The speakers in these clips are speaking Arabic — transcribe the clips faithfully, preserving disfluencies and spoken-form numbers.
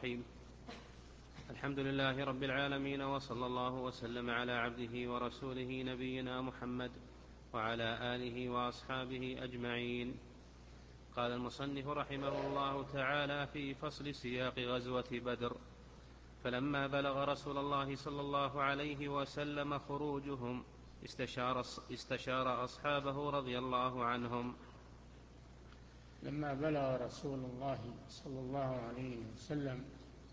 الرحيم. الحمد لله رب العالمين، وصلى الله وسلم على عبده ورسوله نبينا محمد وعلى آله وأصحابه أجمعين. قال المصنف رحمه الله تعالى في فصل سياق غزوة بدر: فلما بلغ رسول الله صلى الله عليه وسلم خروجهم استشار, استشار أصحابه رضي الله عنهم. لما بلغ رسول الله صلى الله عليه وسلم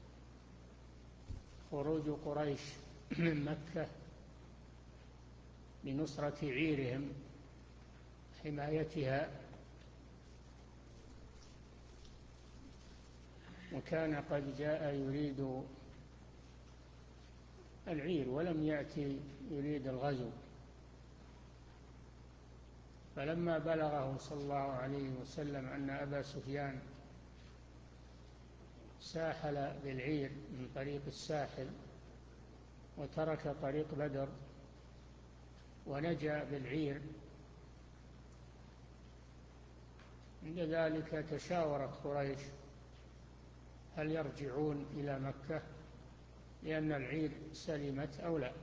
خروج قريش من مكة لنصرة عيرهم حمايتها، وكان قد جاء يريد العير ولم يأتي يريد الغزو، فلما بلغه صلى الله عليه وسلم أن أبا سفيان ساحل بالعير من طريق الساحل وترك طريق بدر ونجا بالعير، عند ذلك تشاورت قريش هل يرجعون إلى مكة لأن العير سلمت أو لا.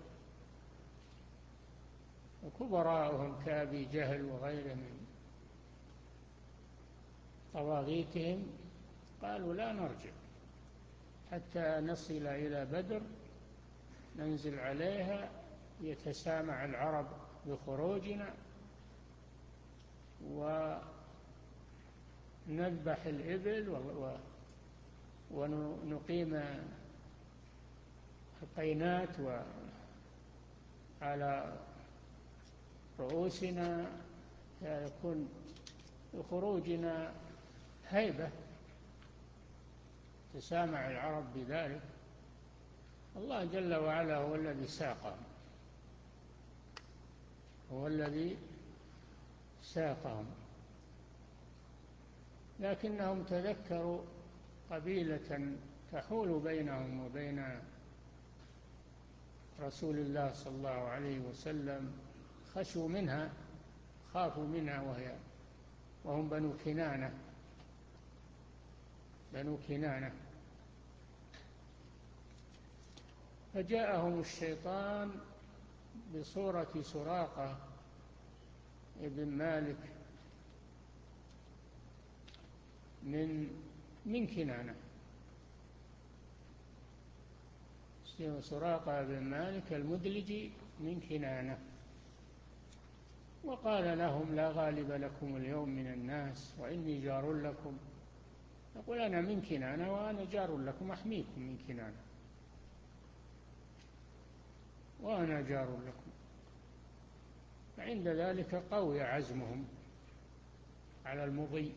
وكبراءهم كأبي جهل وغيره من طواغيتهم قالوا لا نرجع حتى نصل إلى بدر ننزل عليها يتسامع العرب بخروجنا ونذبح الإبل ونقيم الطينات على رؤوسنا يكون خروجنا هيبة، تسامع العرب بذلك. الله جل وعلا هو الذي ساقهم هو الذي ساقهم لكنهم تذكروا قبيلة تحول بينهم وبين رسول الله صلى الله عليه وسلم، خشوا منها خافوا منها وهي وهم بنو كنانة بنو كنانة فجاءهم الشيطان بصورة سراقة ابن مالك من من كنانة. سراقة بن مالك المدلجي من كنانة، وقال لهم لا غالب لكم اليوم من الناس وإني جار لكم. يقول أنا من كنانة وأنا جار لكم أحميكم من كنانة وأنا جار لكم. فعند ذلك قوي عزمهم على المضي،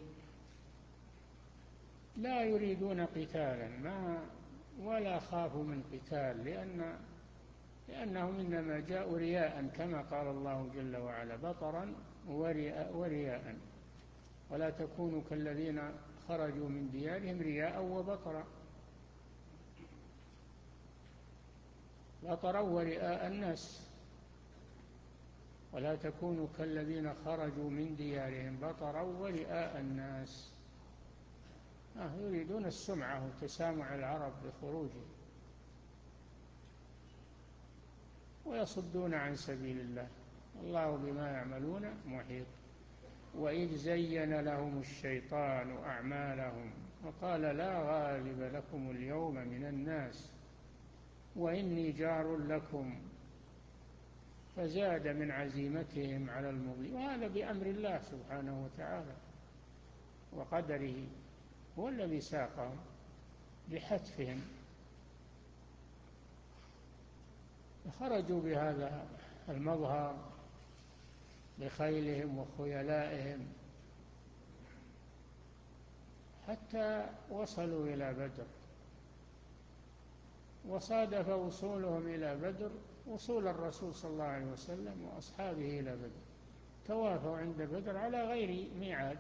لا يريدون قتالا ما ولا خافوا من قتال، لأن لأنهم إنما جاءوا رياء كما قال الله جل وعلا بطرا ورياء, ورياء ولا تكونوا كالذين خرجوا من ديارهم رياء وبطرا بطرا ورئاء الناس، ولا تكونوا كالذين خرجوا من ديارهم بطرا ورئاء الناس. آه يريدون السمعة وتسامع العرب بخروجه ويصدون عن سبيل الله، الله بما يعملون محيط. وإذ زين لهم الشيطان أعمالهم وقال لا غالب لكم اليوم من الناس وإني جار لكم فزاد من عزيمتهم على المضي، وهذا بأمر الله سبحانه وتعالى وقدره، هو الذي ساقهم بحتفهم. خرجوا بهذا المظهر بخيلهم وخيلائهم حتى وصلوا إلى بدر، وصادف وصولهم إلى بدر وصول الرسول صلى الله عليه وسلم وأصحابه إلى بدر، توافوا عند بدر على غير ميعاد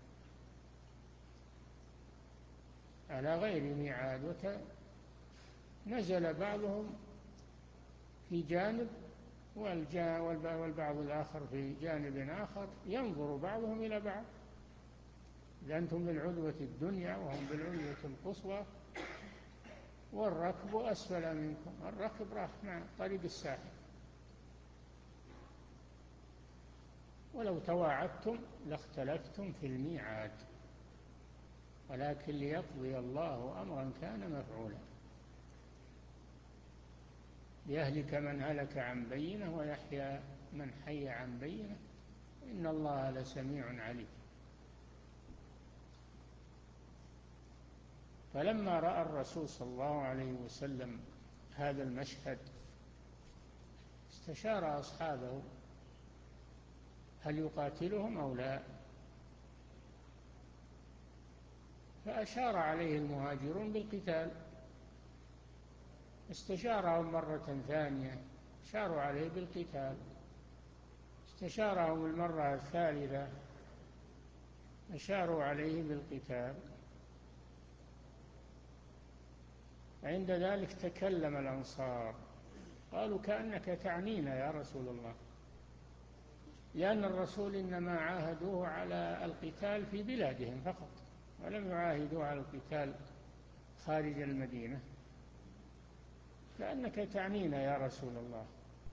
على غير ميعاد ونزل بعضهم في جانب والبعض الآخر في جانب آخر، ينظر بعضهم إلى بعض، إذا أنتم بالعدوة الدنيا وهم بالعدوة القصوى والركب أسفل منكم. الركب راح مع طريق الساحل. ولو تواعدتم لاختلفتم في الميعاد، ولكن ليقضي الله أمرا كان مفعولا ليهلك من هلك عن بينة ويحيى من حي عن بينة إن الله لسميع عليم. فلما رأى الرسول صلى الله عليه وسلم هذا المشهد استشار أصحابه هل يقاتلهم أو لا، فأشار عليه المهاجرون بالقتال. استشارهم مرة ثانية أشاروا عليه بالقتال. استشارهم المرة الثالثة أشاروا عليه بالقتال. عند ذلك تكلم الأنصار قالوا كأنك تعنينا يا رسول الله، لأن الرسول إنما عاهدوه على القتال في بلادهم فقط، ولم يعاهدوه على القتال خارج المدينة. كأنك تعنينا يا رسول الله.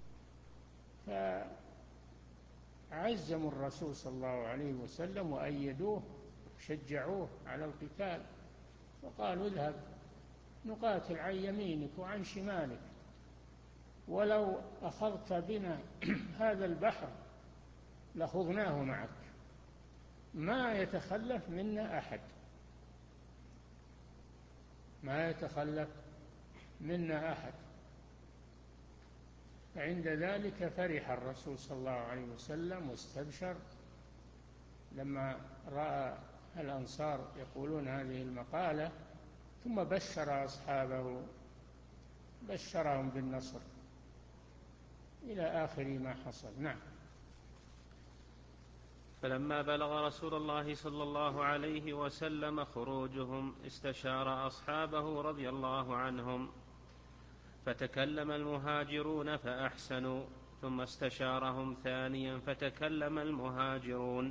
فعزموا الرسول صلى الله عليه وسلم وأيدوه وشجعوه على القتال، وقالوا اذهب نقاتل عن يمينك وعن شمالك، ولو أخذت بنا هذا البحر لخضناه معك، ما يتخلف منا أحد، ما يتخلف منا أحد. فعند ذلك فرح الرسول صلى الله عليه وسلم واستبشر لما رأى الأنصار يقولون هذه المقالة، ثم بشر أصحابه، بشرهم بالنصر إلى آخر ما حصل. نعم. فلما بلغ رسول الله صلى الله عليه وسلم خروجهم استشار أصحابه رضي الله عنهم، فتكلم المهاجرون فأحسنوا، ثم استشارهم ثانيا فتكلم المهاجرون.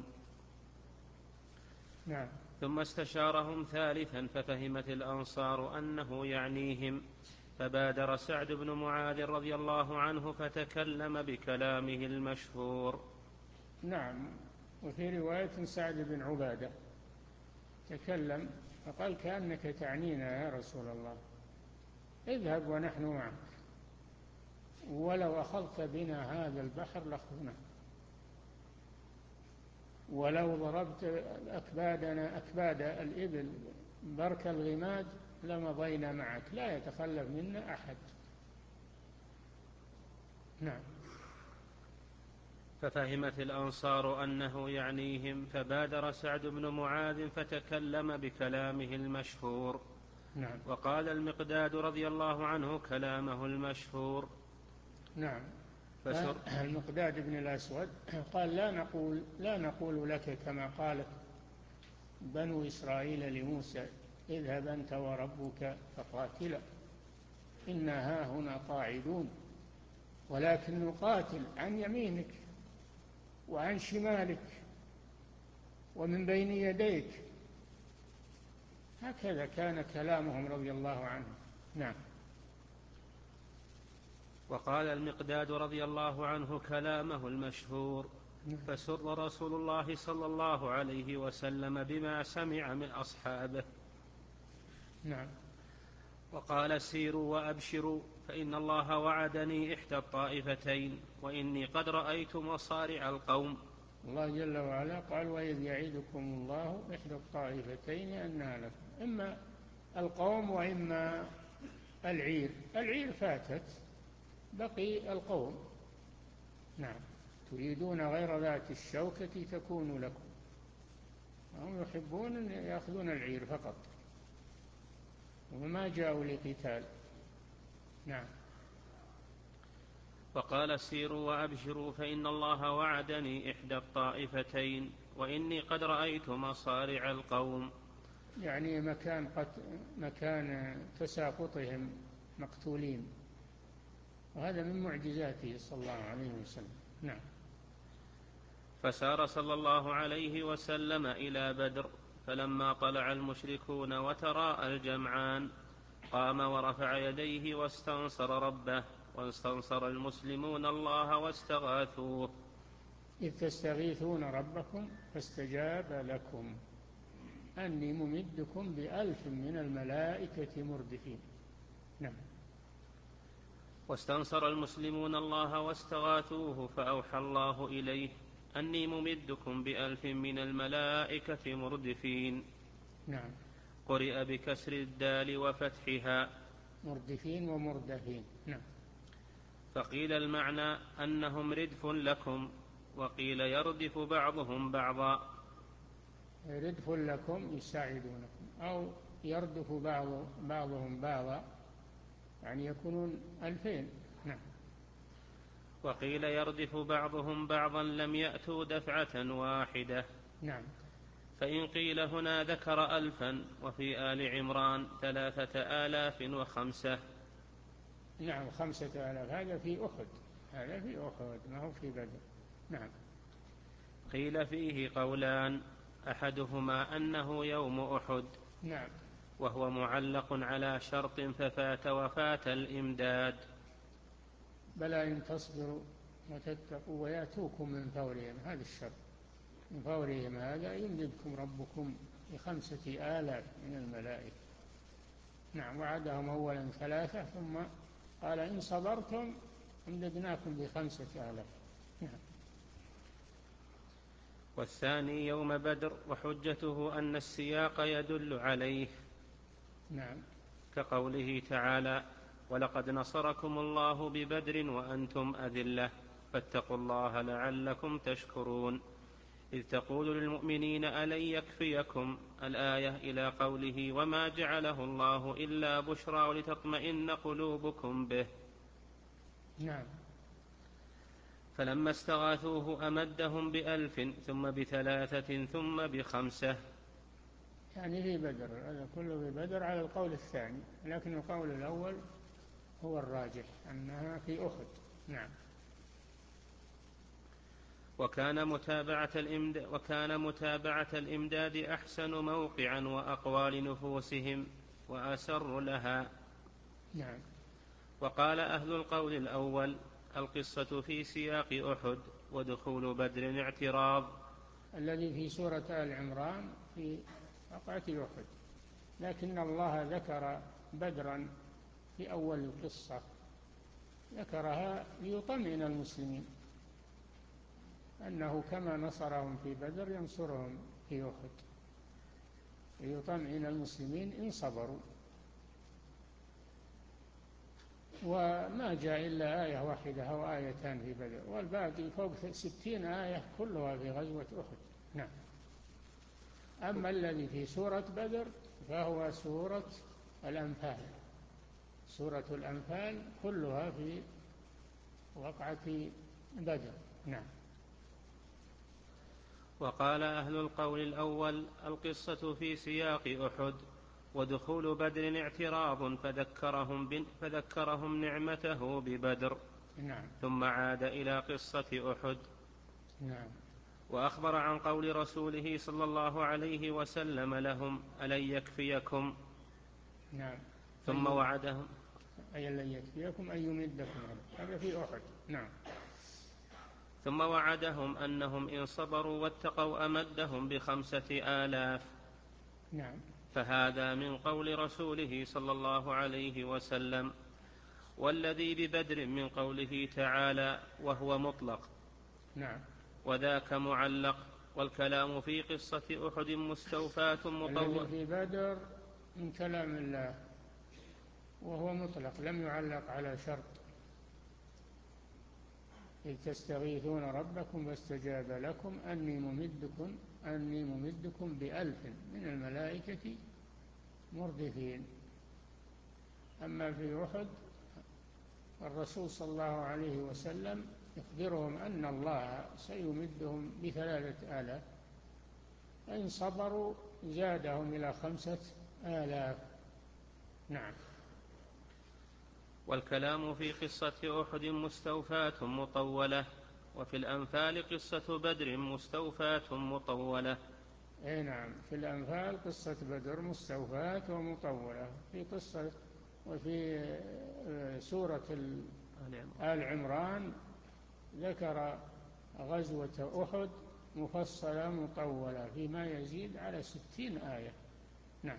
نعم. ثم استشارهم ثالثا ففهمت الأنصار أنه يعنيهم، فبادر سعد بن معاذ رضي الله عنه فتكلم بكلامه المشهور. نعم. وفي رواية سعد بن عبادة تكلم فقال كأنك تعنينا يا رسول الله، اذهب ونحن معك، ولو أخذت بنا هذا البحر لأخذناه، ولو ضربت أكبادنا أكباد الإبل برك الغماد لمضينا معك، لا يتخلف منا أحد. نعم. ففهمت الأنصار أنه يعنيهم، فبادر سعد بن معاذ فتكلم بكلامه المشهور. نعم. وقال المقداد رضي الله عنه كلامه المشهور. نعم. فسر المقداد بن الأسود قال لا نقول, لا نقول لك كما قالت بنو إسرائيل لموسى اذهب أنت وربك فقاتلا إنا هاهنا قاعدون، ولكن نقاتل عن يمينك وعن شمالك ومن بين يديك. هكذا كان كلامهم رضي الله عنهم. نعم. وقال المقداد رضي الله عنه كلامه المشهور. فسر رسول الله صلى الله عليه وسلم بما سمع من أصحابه. نعم. وقال سيروا وأبشروا فإن الله وعدني إحدى الطائفتين وإني قد رأيت مصارع القوم. الله جل وعلا قال وإذ يعيدكم الله إحدى الطائفتين أنها لكم، إما القوم وإما العير. العير فاتت، بقي القوم. نعم. تريدون غير ذات الشوكة تكون لكم. هم يحبون أن يأخذون العير فقط وما جاءوا لقتال. نعم. وقال سيروا وأبشروا فإن الله وعدني إحدى الطائفتين وإني قد رأيت مصارع القوم، يعني مكان, قت... مكان تساقطهم مقتولين، وهذا من معجزاته صلى الله عليه وسلم. نعم. فسار صلى الله عليه وسلم إلى بدر، فلما طلع المشركون وتراءى الجمعان قام ورفع يديه واستنصر ربه، واستنصر المسلمون الله واستغاثوه. إذ تستغيثون ربكم فاستجاب لكم أني ممدكم بألف من الملائكة مردفين. نعم. واستنصر المسلمون الله واستغاثوه فأوحى الله إليه أني ممدكم بألف من الملائكة مردفين. نعم. قرئ بكسر الدال وفتحها مردفين ومردفين. نعم. فقيل المعنى أنهم ردف لكم، وقيل يردف بعضهم بعضا. ردف لكم يساعدونكم، أو يردف بعض بعضهم بعضا، يعني يكونون ألفين. نعم. وقيل يردف بعضهم بعضا لم يأتوا دفعة واحدة. نعم. فإن قيل هنا ذكر ألفا، وفي آل عمران ثلاثة آلاف وخمسة. نعم، خمسة آلاف، هذا في أحد، هذا في أحد ما هو في بدر. نعم. قيل فيه قولان، أحدهما أنه يوم أحد. نعم. وهو معلق على شرط ففات وفات الإمداد. بلى إن تصبروا وتتقوا ويأتوكم من فورهم، هذا الشرط، من فورهم هذا يمددكم ربكم بخمسة آلاف من الملائكة. نعم. وعدهم أولا ثلاثة، ثم قال إن صبرتم أمددناكم بخمسة آلاف. نعم. والثاني يوم بدر، وحجته أن السياق يدل عليه. نعم. كقوله تعالى: ولقد نصركم الله ببدر وأنتم أذلة فاتقوا الله لعلكم تشكرون، إذ تقول للمؤمنين ألن يكفيكم الآية إلى قوله وما جعله الله إلا بشرى ولتطمئن قلوبكم به. نعم. فلما استغاثوه أمدهم بألف ثم بثلاثة ثم بخمسة. يعني في بدر، هذا كله في بدر على القول الثاني، لكن القول الأول هو الراجح أنها في أحد. نعم. وكان متابعة الإمداد, وكان متابعة الإمداد أحسن موقعا وأقوى لنفوسهم وأسر لها. نعم. وقال أهل القول الأول القصة في سياق أحد، ودخول بدر اعتراض. الذي في سورة آل عمران في وقعة أحد، لكن الله ذكر بدرا في أول القصة، ذكرها ليطمئن المسلمين أنه كما نصرهم في بدر ينصرهم في أحد، ليطمئن المسلمين إن صبروا. وما جاء إلا آية واحدة أو آيتان في بدر، والباقي فوق ستين آية كلها في غزوة أحد. نعم. أما الذي في سورة بدر فهو سورة الأنفال، سورة الأنفال كلها في وقعة بدر. نعم. وقال أهل القول الأول القصة في سياق أحد، ودخول بدر اعتراض فذكرهم, فذكرهم نعمته ببدر. نعم. ثم عاد إلى قصة أحد. نعم. وأخبر عن قول رسوله صلى الله عليه وسلم لهم ألن يكفيكم. نعم. ثم وعدهم أي لن يكفيكم أن يمدكم، هذا في أحد. نعم. ثم وعدهم أنهم إن صبروا واتقوا أمدهم بخمسة آلاف. نعم. فهذا من قول رسوله صلى الله عليه وسلم. والذي ببدر من قوله تعالى وهو مطلق. نعم. وذاك معلق. والكلام في قصة أحد مستوفاة مطولة. الذي في بدر من كلام الله وهو مطلق، لم يعلق على شرط. إذ تستغيثون ربكم فاستجاب لكم أني ممدكم أني ممدكم بألف من الملائكة مردفين. أما في أحد الرسول صلى الله عليه وسلم يخبرهم أن الله سيمدهم بثلاثة آلاف، فإن صبروا زادهم إلى خمسة آلاف. نعم. والكلام في قصة أحد مستوفاة مطولة. وفي الأنفال قصة بدر مستوفاة مطولة. أي نعم، في الأنفال قصة بدر مستوفاة ومطولة. في قصة وفي سورة آل عمران ذكر غزوة أحد مفصلة مطولة فيما يزيد على ستين آية. نعم.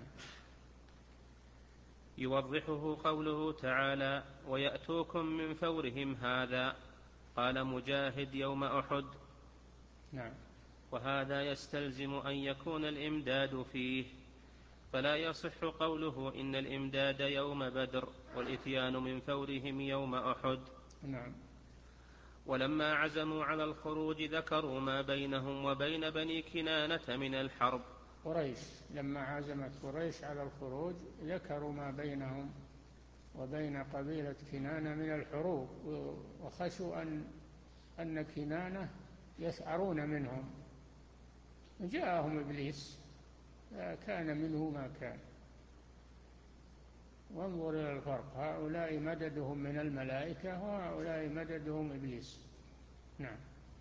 يوضحه قوله تعالى: ويأتوكم من فورهم هذا. قال مجاهد: يوم أحد. نعم. وهذا يستلزم أن يكون الإمداد فيه، فلا يصح قوله إن الإمداد يوم بدر والإتيان من فورهم يوم أحد. نعم. ولما عزموا على الخروج ذكروا ما بينهم وبين بني كنانة من الحرب. قريش لما عزمت قريش على الخروج ذكروا ما بينهم وبين قبيلة كنانة من الحروب، وخشوا أن أن كنانة يسعرون منهم. جاءهم إبليس كان منه ما كان. وانظر إلى الفرق، هؤلاء مددهم من الملائكة وهؤلاء مددهم إبليس. نعم.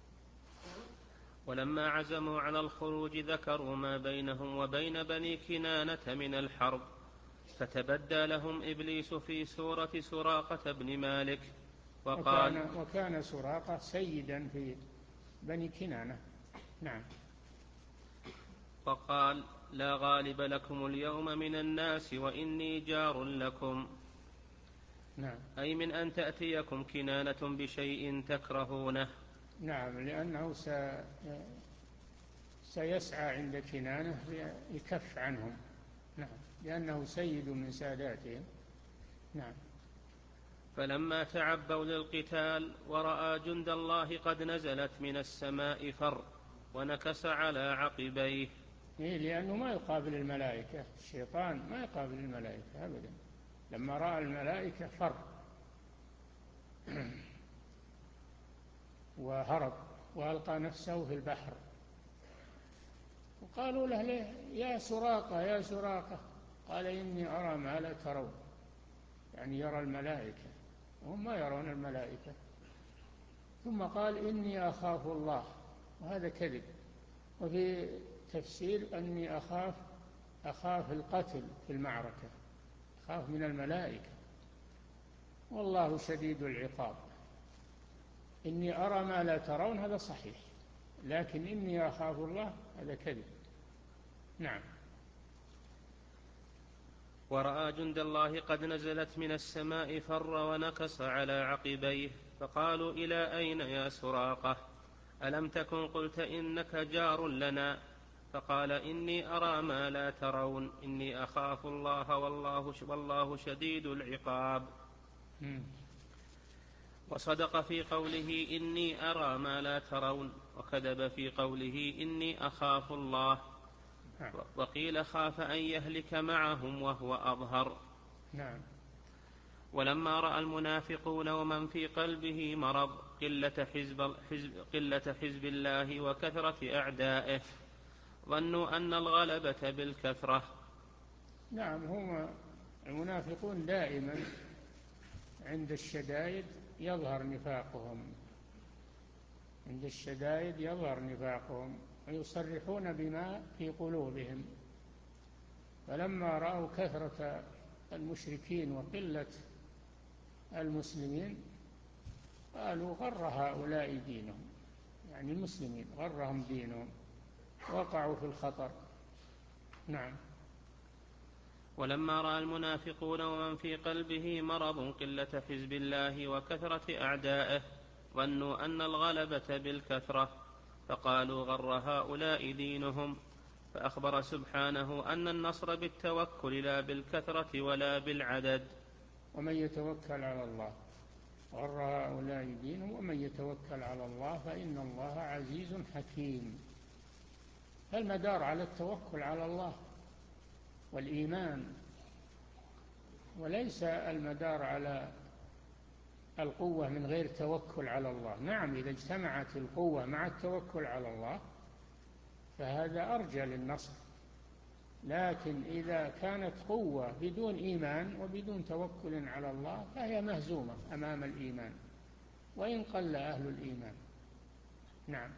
ولما عزموا على الخروج ذكروا ما بينهم وبين بني كنانة من الحرب، فتبدى لهم إبليس في سورة سراقة بن مالك وقال: وكان, وكان سراقة سيدا في بني كنانة. نعم. وقال: لا غالب لكم اليوم من الناس وإني جار لكم. نعم. أي من أن تأتيكم كنانة بشيء تكرهونه. نعم، لأنه سيسعى عند كنانة يكف عنهم. نعم، لأنه سيد من ساداتهم. نعم. فلما تعبوا للقتال ورأى جند الله قد نزلت من السماء فر ونكس على عقبيه. إيه، لأنه ما يقابل الملائكة، الشيطان ما يقابل الملائكة أبدا. لما رأى الملائكة فر وهرب وألقى نفسه في البحر. وقالوا له: ليه يا سراقة يا سراقة؟ قال: إني أرى ما لا ترون، يعني يرى الملائكة وهم ما يرون الملائكة. ثم قال: إني أخاف الله، وهذا كذب. وفي تفسير: أني أخاف أخاف القتل في المعركة، أخاف من الملائكة، والله شديد العقاب. إني أرى ما لا ترون هذا صحيح، لكن إني أخاف الله هذا كذب. نعم. ورأى جند الله قد نزلت من السماء فر ونكص على عقبيه، فقالوا: إلى أين يا سراقة؟ ألم تكن قلت إنك جار لنا؟ فقال: إني أرى ما لا ترون، إني أخاف الله والله, والله شديد العقاب. م. وصدق في قوله إني أرى ما لا ترون، وكذب في قوله إني أخاف الله. وقيل خاف أن يهلك معهم وهو أظهر. نعم. ولما رأى المنافقون ومن في قلبه مرض قلة حزب, حزب, قلة حزب الله وكثرة أعدائه ظنوا أن الغلبة بالكثرة. نعم، هم المنافقون دائما عند الشدائد يظهر نفاقهم، عند الشدائد يظهر نفاقهم ويصرحون بما في قلوبهم. فلما رأوا كثرة المشركين وقلة المسلمين قالوا: غر هؤلاء دينهم، يعني المسلمين غرهم دينهم، وقعوا في الخطر. نعم. ولما رأى المنافقون ومن في قلبه مرض قلة حزب الله وكثرة أعدائه ظنوا أن الغلبة بالكثرة، فقالوا: غر هؤلاء دينهم. فأخبر سبحانه أن النصر بالتوكل لا بالكثرة ولا بالعدد. ومن يتوكل على الله غر هؤلاء دينهم ومن يتوكل على الله فإن الله عزيز حكيم. فالمدار على التوكل على الله والإيمان، وليس المدار على القوة من غير توكل على الله. نعم، إذا اجتمعت القوة مع التوكل على الله فهذا أرجى للنصر، لكن إذا كانت قوة بدون إيمان وبدون توكل على الله فهي مهزومة أمام الإيمان وإن قل أهل الإيمان. نعم.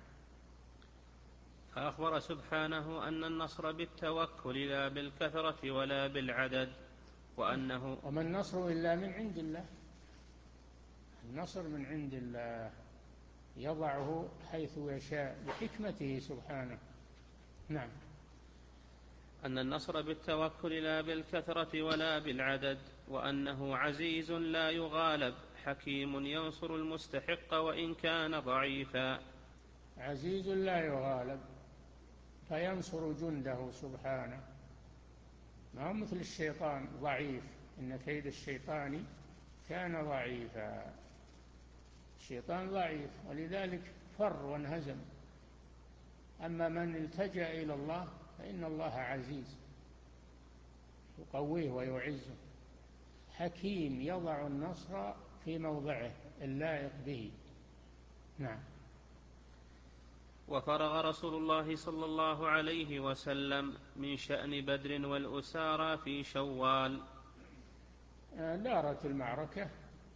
فأخبر سبحانه أن النصر بالتوكل لا بالكثرة ولا بالعدد. وأنه وما النصر إلا من عند الله، النصر من عند الله يضعه حيث يشاء بحكمته سبحانه. نعم. أن النصر بالتوكل لا بالكثرة ولا بالعدد، وأنه عزيز لا يغالب، حكيم ينصر المستحق وإن كان ضعيفا. عزيز لا يغالب فينصر جنده سبحانه، ما هو مثل الشيطان ضعيف، إن كيد الشيطان كان ضعيفا. الشيطان ضعيف ولذلك فر وانهزم، أما من التجأ إلى الله فإن الله عزيز يقويه ويعزه، حكيم يضع النصر في موضعه اللائق به. نعم. وفرغ رسول الله صلى الله عليه وسلم من شأن بدر والأسارى في شوال. دارت المعركة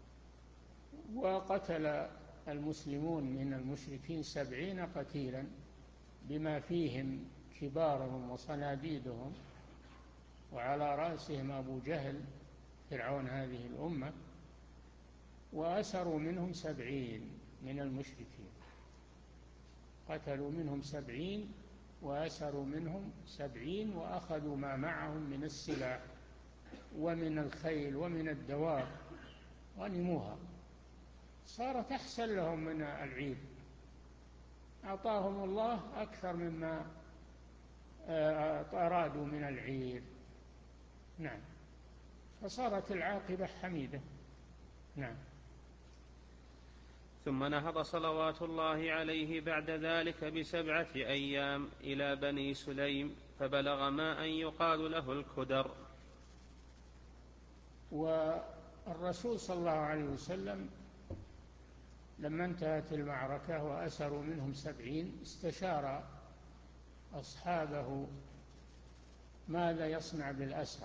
وقتل المسلمون من المشركين سبعين قتيلا بما فيهم كبارهم وصناديدهم، وعلى رأسهم أبو جهل فرعون هذه الأمة، وأسروا منهم سبعين من المشركين، قتلوا منهم سبعين وأسروا منهم سبعين، وأخذوا ما معهم من السلاح ومن الخيل ومن الدواب غنموها، صارت أحسن لهم من العير، أعطاهم الله أكثر مما أرادوا من العير. نعم. فصارت العاقبة حميدة. نعم. ثم نهض صلوات الله عليه بعد ذلك بسبعة أيام إلى بني سليم، فبلغ ما أن يقال له الكدر. والرسول صلى الله عليه وسلم لما انتهت المعركة وأسروا منهم سبعين استشار أصحابه ماذا يصنع بالأسرى،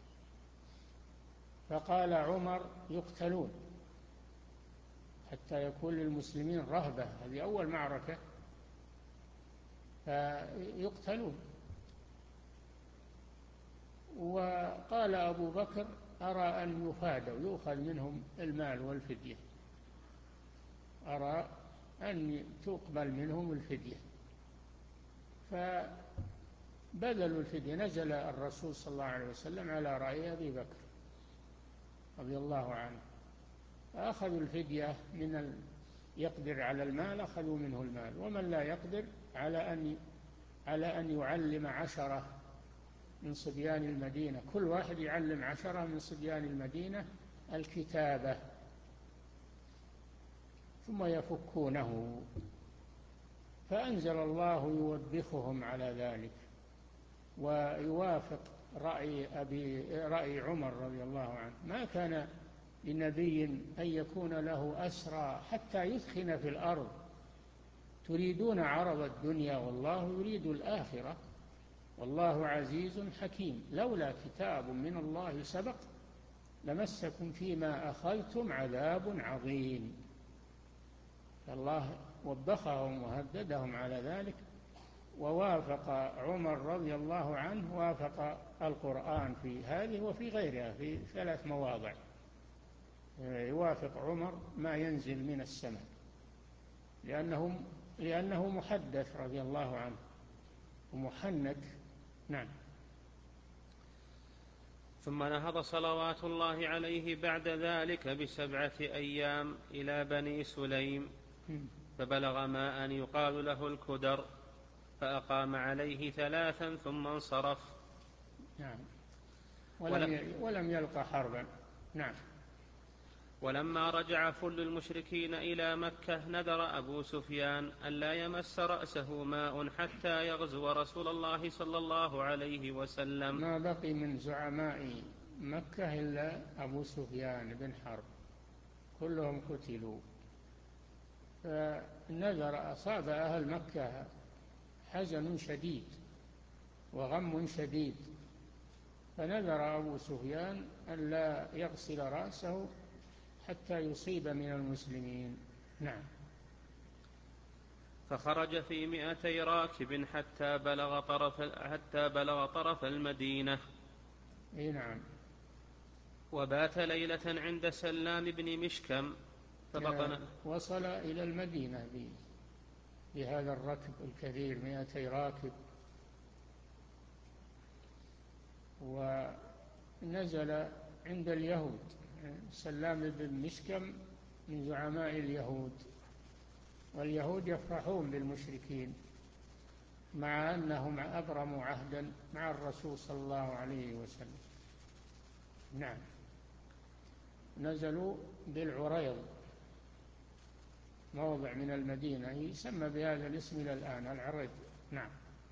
فقال عمر يقتلون حتى يكون للمسلمين رهبة، هذه أول معركة، فيقتلون. وقال أبو بكر أرى أن يفادوا يؤخذ منهم المال والفدية، أرى أن تقبل منهم الفدية، فبذلوا الفدية. نزل الرسول صلى الله عليه وسلم على رأي أبي بكر رضي الله عنه، فأخذوا الفدية من ال... يقدر على المال أخذوا منه المال، ومن لا يقدر على أن على أن يعلم عشرة من صبيان المدينة، كل واحد يعلم عشرة من صبيان المدينة الكتابة ثم يفكونه. فأنزل الله يوبخهم على ذلك ويوافق رأي أبي رأي عمر رضي الله عنه. ما كان لنبي أن يكون له أسرى حتى يثخن في الأرض، تريدون عرض الدنيا والله يريد الآخرة والله عزيز حكيم، لولا كتاب من الله سبق لمسكم فيما أخذتم عذاب عظيم. فالله وبخهم وهددهم على ذلك، ووافق عمر رضي الله عنه وافق القرآن في هذه وفي غيرها في ثلاث مواضع، يوافق عمر ما ينزل من السماء لأنه, لأنه محدث رضي الله عنه ومحنك. نعم. ثم نهض صلوات الله عليه بعد ذلك بسبعة أيام إلى بني سليم، فبلغ ما أن يقال له الكدر، فأقام عليه ثلاثا ثم انصرف. نعم. ولم, ولم يلقى حربا. نعم. ولما رجع فل المشركين إلى مكة نذر أبو سفيان أن لا يمس رأسه ماء حتى يغزو رسول الله صلى الله عليه وسلم. ما بقي من زعماء مكة إلا أبو سفيان بن حرب، كلهم قتلوا. فالنذر أصاب أهل مكة حزن شديد وغم شديد، فنذر أبو سفيان أن لا يغسل رأسه حتى يصيب من المسلمين. نعم. فخرج في مئتي راكب حتى بلغ طرف حتى بلغ طرف المدينة. اي نعم. وبات ليلة عند سلام بن مشكم فبطن. وصل إلى المدينة بهذا الركب الكثير، مئتي راكب، ونزل عند اليهود. سلام بن مشكم من زعماء اليهود، واليهود يفرحون بالمشركين مع أنهم أبرموا عهدا مع الرسول صلى الله عليه وسلم. نعم. نزلوا بالعريض، موضع من المدينة يسمى بهذا الاسم إلى الآن، العريض. نعم.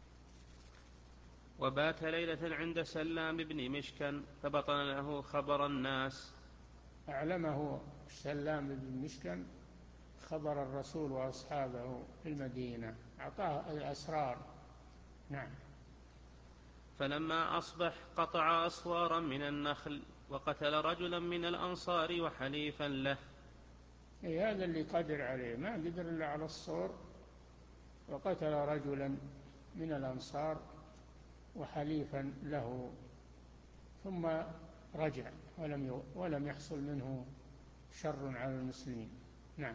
وبات ليلة عند سلام بن مشكم فبطن له خبر الناس. أعلمه سلام بن مشكم خبر الرسول وأصحابه في المدينة، أعطاه الأسرار. نعم. فلما أصبح قطع أصوارا من النخل وقتل رجلا من الأنصار وحليفا له. إيه هذا اللي قدر عليه، ما قدر إلا على الصور، وقتل رجلا من الأنصار وحليفا له، ثم رجع ولم ولم يحصل منه شر على المسلمين. نعم.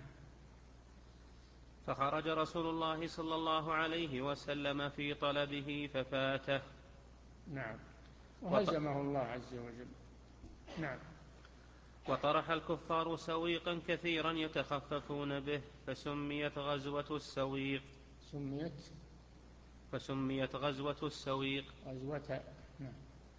فخرج رسول الله صلى الله عليه وسلم في طلبه ففاته. نعم. وهزمه الله عز وجل. نعم. وطرح الكفار سويقا كثيرا يتخففون به فسميت غزوة السويق. سميت فسميت غزوة السويق. غزوة. نعم.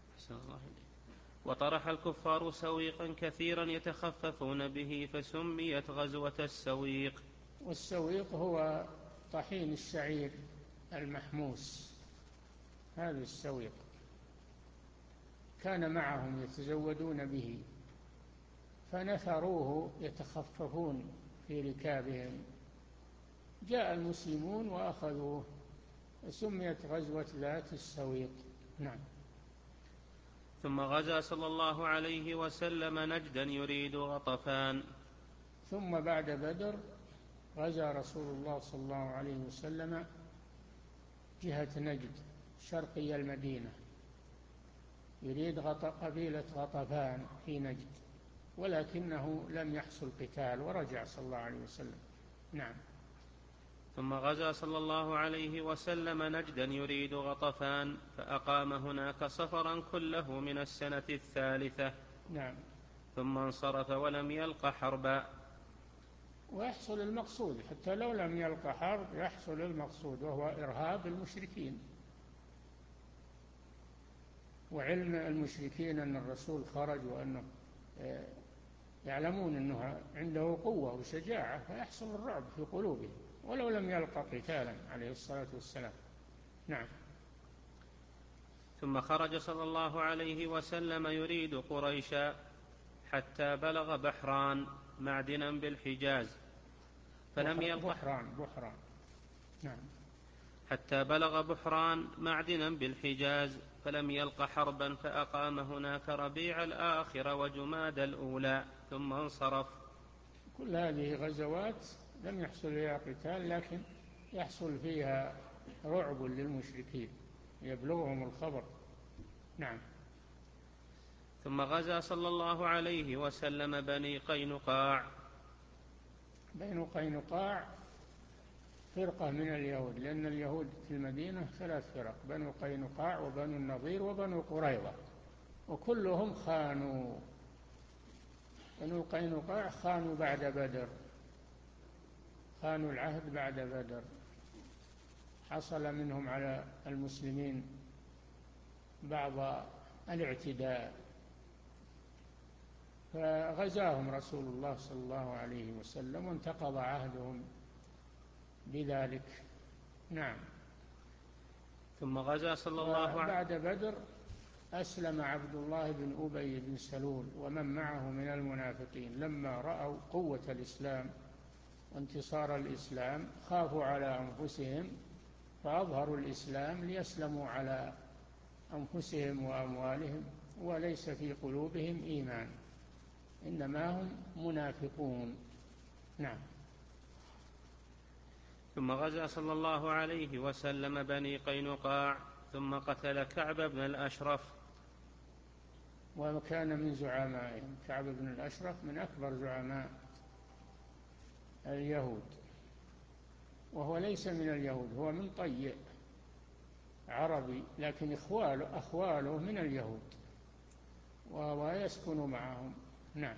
وطرح الكفار سويقا كثيرا يتخففون به فسميت غزوة السويق. والسويق هو طحين الشعير المحموس، هذا السويق كان معهم يتزودون به، فنثروه يتخففون في ركابهم، جاء المسلمون وأخذوه، سميت غزوة ذات السويق. نعم. ثم غزا صلى الله عليه وسلم نجدا يريد غطفان. ثم بعد بدر غزا رسول الله صلى الله عليه وسلم جهة نجد شرقي المدينة، يريد قبيلة غطفان في نجد، ولكنه لم يحصل قتال ورجع صلى الله عليه وسلم. نعم. ثم غزا صلى الله عليه وسلم نجدا يريد غطفان فأقام هناك صفرا كله من السنة الثالثة. نعم. ثم انصرف ولم يلق حربا. ويحصل المقصود، حتى لو لم يلق حرب يحصل المقصود، وهو إرهاب المشركين. وعلم المشركين أن الرسول خرج وأنه يعلمون أنه عنده قوة وشجاعة، فيحصل الرعب في قلوبهم ولو لم يلق قتالا عليه الصلاة والسلام. نعم. ثم خرج صلى الله عليه وسلم يريد قريشا حتى بلغ بحران معدنا بالحجاز فلم يلق بحران بحران نعم. حتى بلغ بحران معدنا بالحجاز فلم يلق حربا فأقام هناك ربيع الآخر وجماد الأولى ثم انصرف. كل هذه غزوات لم يحصل فيها قتال، لكن يحصل فيها رعب للمشركين يبلغهم الخبر. نعم. ثم غزا صلى الله عليه وسلم بني قينقاع. بني قينقاع فرقة من اليهود، لأن اليهود في المدينة ثلاث فرق: بنو قينقاع وبنو النضير وبنو قريظة، وكلهم خانوا. بنو قينقاع خانوا بعد بدر، خانوا العهد بعد بدر، حصل منهم على المسلمين بعض الاعتداء، فغزاهم رسول الله صلى الله عليه وسلم وانتقض عهدهم بذلك. نعم. ثم غزا صلى الله عليه بعد بدر أسلم عبد الله بن أبي بن سلول ومن معه من المنافقين، لما رأوا قوة الإسلام وانتصار الإسلام خافوا على أنفسهم فأظهروا الإسلام ليسلموا على أنفسهم وأموالهم، وليس في قلوبهم إيمان، إنما هم منافقون. نعم. ثم غزا صلى الله عليه وسلم بني قينقاع ثم قتل كعب بن الأشرف. وكان من زعمائهم. كعب بن الأشرف من أكبر زعماء اليهود، وهو ليس من اليهود، هو من طي عربي، لكن إخواله, أخواله من اليهود ويسكن معهم. نعم.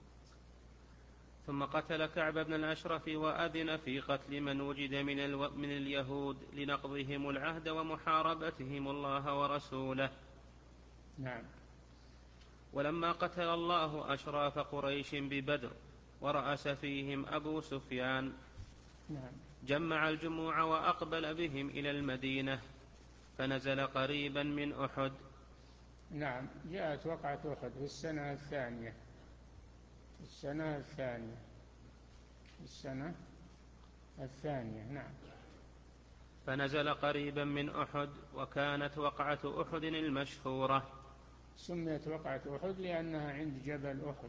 ثم قتل كعب بن الأشرف وأذن في قتل من وجد من, الو... من اليهود لنقضهم العهد ومحاربتهم الله ورسوله. نعم. ولما قتل الله أشراف قريش ببدر ورأس فيهم أبو سفيان نعم. جمع الجموع وأقبل بهم إلى المدينة فنزل قريبا من أحد. نعم. جاءت وقعة أحد في السنة الثانية في السنة الثانية في السنة الثانية نعم. فنزل قريبا من أحد، وكانت وقعة أحد المشهورة. سميت وقعة أحد لأنها عند جبل أحد،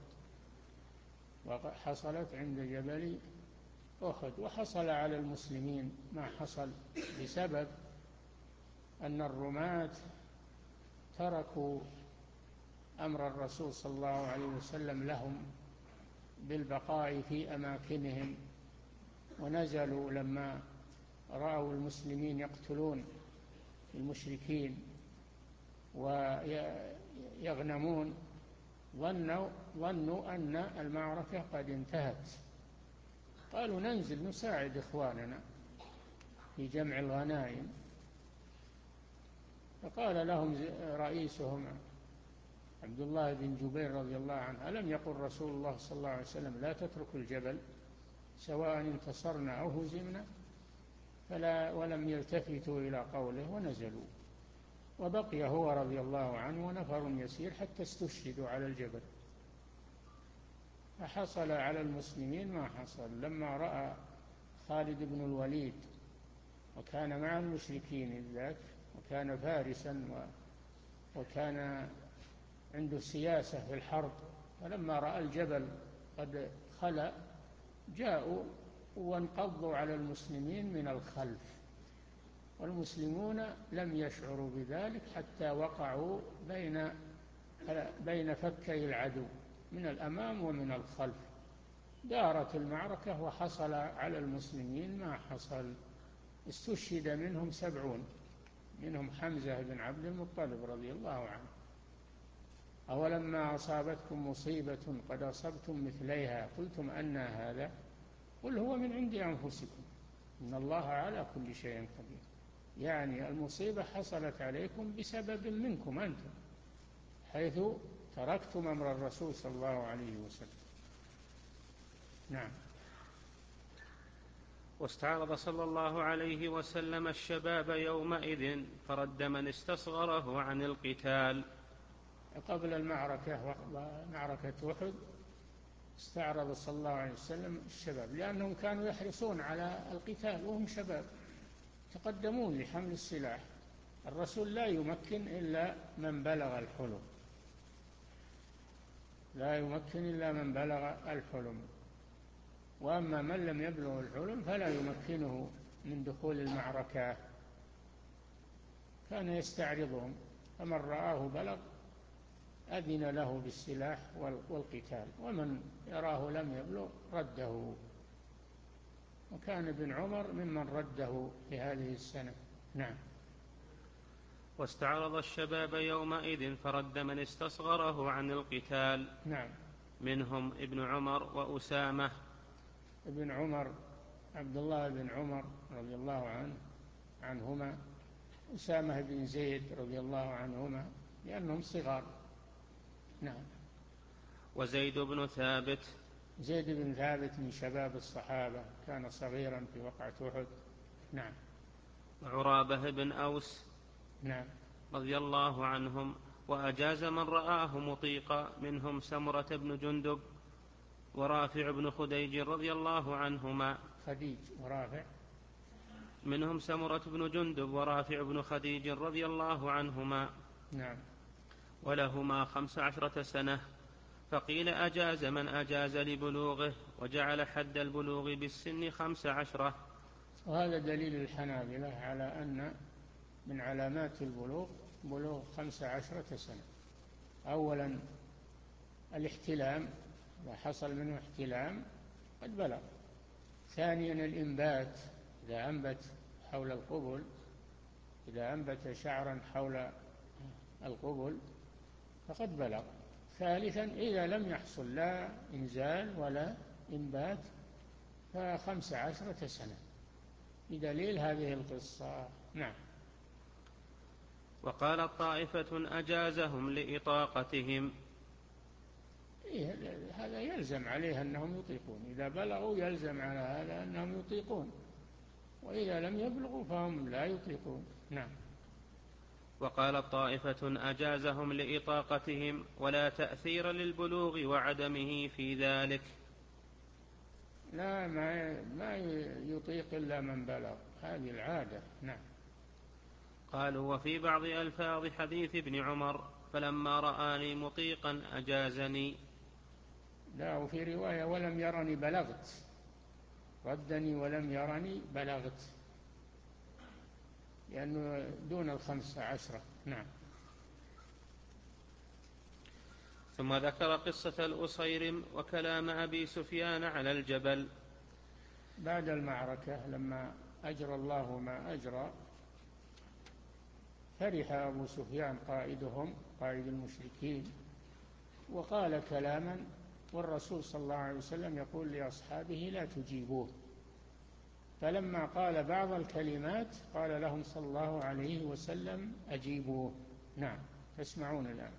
وحصلت عند جبل أحد. وحصل على المسلمين ما حصل بسبب أن الرماة تركوا أمر الرسول صلى الله عليه وسلم لهم بالبقاء في أماكنهم، ونزلوا لما رأوا المسلمين يقتلون المشركين ويغنمون، ظنوا, ظنوا أن المعركة قد انتهت، قالوا ننزل نساعد إخواننا في جمع الغنائم. فقال لهم رئيسهم عبد الله بن جبير رضي الله عنه: ألم يقل رسول الله صلى الله عليه وسلم لا تتركوا الجبل سواء انتصرنا أو هزمنا؟ فلا ولم يلتفتوا إلى قوله ونزلوا، وبقي هو رضي الله عنه ونفر يسير حتى استشهدوا على الجبل. فحصل على المسلمين ما حصل لما رأى خالد بن الوليد، وكان مع المشركين إذ ذاك، وكان فارسا وكان عنده سياسة في الحرب. فلما رأى الجبل قد خلأ جاءوا وانقضوا على المسلمين من الخلف، والمسلمون لم يشعروا بذلك حتى وقعوا بين بين فكي العدو من الأمام ومن الخلف. دارت المعركة وحصل على المسلمين ما حصل، استشهد منهم سبعون، منهم حمزة بن عبد المطلب رضي الله عنه. أولما أصابتكم مصيبة قد أصبتم مثليها قلتم أنى هذا قل هو من عند أنفسكم إن الله على كل شيء قدير. يعني المصيبة حصلت عليكم بسبب منكم أنتم، حيث تركتم أمر الرسول صلى الله عليه وسلم. نعم. واستعرض صلى الله عليه وسلم الشباب يومئذ فرد من استصغره عن القتال. قبل المعركة معركة أحد استعرض صلى الله عليه وسلم الشباب، لأنهم كانوا يحرصون على القتال وهم شباب تقدمون لحمل السلاح. الرسول لا يمكن إلا من بلغ الحلم، لا يمكن إلا من بلغ الحلم، وأما من لم يبلغ الحلم فلا يمكنه من دخول المعركة. كان يستعرضهم، فمن رآه بلغ أذن له بالسلاح والقتال، ومن يراه لم يبلغ رده. وكان ابن عمر ممن رده في هذه السنة. نعم. واستعرض الشباب يومئذ فرد من استصغره عن القتال. نعم. منهم ابن عمر وأسامة. ابن عمر عبد الله بن عمر رضي الله عنه عنهما، أسامة بن زيد رضي الله عنهما، لأنهم صغار. نعم. وزيد بن ثابت. زيد بن ثابت من شباب الصحابة، كان صغيرا في وقعة أحد. نعم. وعرابة بن أوس. نعم. رضي الله عنهم. وأجاز من رآه مطيقا، منهم سمرة بن جندب ورافع بن خديج رضي الله عنهما. خديج ورافع. منهم سمرة بن جندب ورافع بن خديج رضي الله عنهما. نعم. ولهما خمس عشرة سنة. فقيل أجاز من أجاز لبلوغه، وجعل حد البلوغ بالسن خمس عشرة. وهذا دليل الحنابلة على أن من علامات البلوغ بلوغ خمس عشرة سنة. أولا الاحتلام، إذا حصل منه احتلام قد بلغ. ثانيا الإنبات، إذا أنبت حول القبل، إذا أنبت شعرا حول القبل فقد بلغ. ثالثا إذا لم يحصل لا إنزال ولا إنبات فخمس عشرة سنة، بدليل هذه القصة. نعم. وقال طائفة أجازهم لإطاقتهم. إيه هذا يلزم عليه أنهم يطيقون، إذا بلغوا يلزم على هذا أنهم يطيقون، وإذا لم يبلغوا فهم لا يطيقون. نعم. وقال طائفة أجازهم لإطاقتهم ولا تأثير للبلوغ وعدمه في ذلك. لا، ما ما يطيق إلا من بلغ، هذه العادة. نعم. قالوا وفي بعض ألفاظ حديث ابن عمر فلما رآني مطيقا أجازني. لا، وفي رواية ولم يرني بلغت، ردني ولم يرني بلغت، لأنه دون الخمسة عشرة. نعم. ثم ذكر قصة الأصيرم وكلام أبي سفيان على الجبل. بعد المعركة لما أجرى الله ما أجرى فرح أبو سفيان قائدهم قائد المشركين وقال كلاما، والرسول صلى الله عليه وسلم يقول لأصحابه لا تجيبوه، فلما قال بعض الكلمات قال لهم صلى الله عليه وسلم أجيبوه. نعم. تسمعون الآن.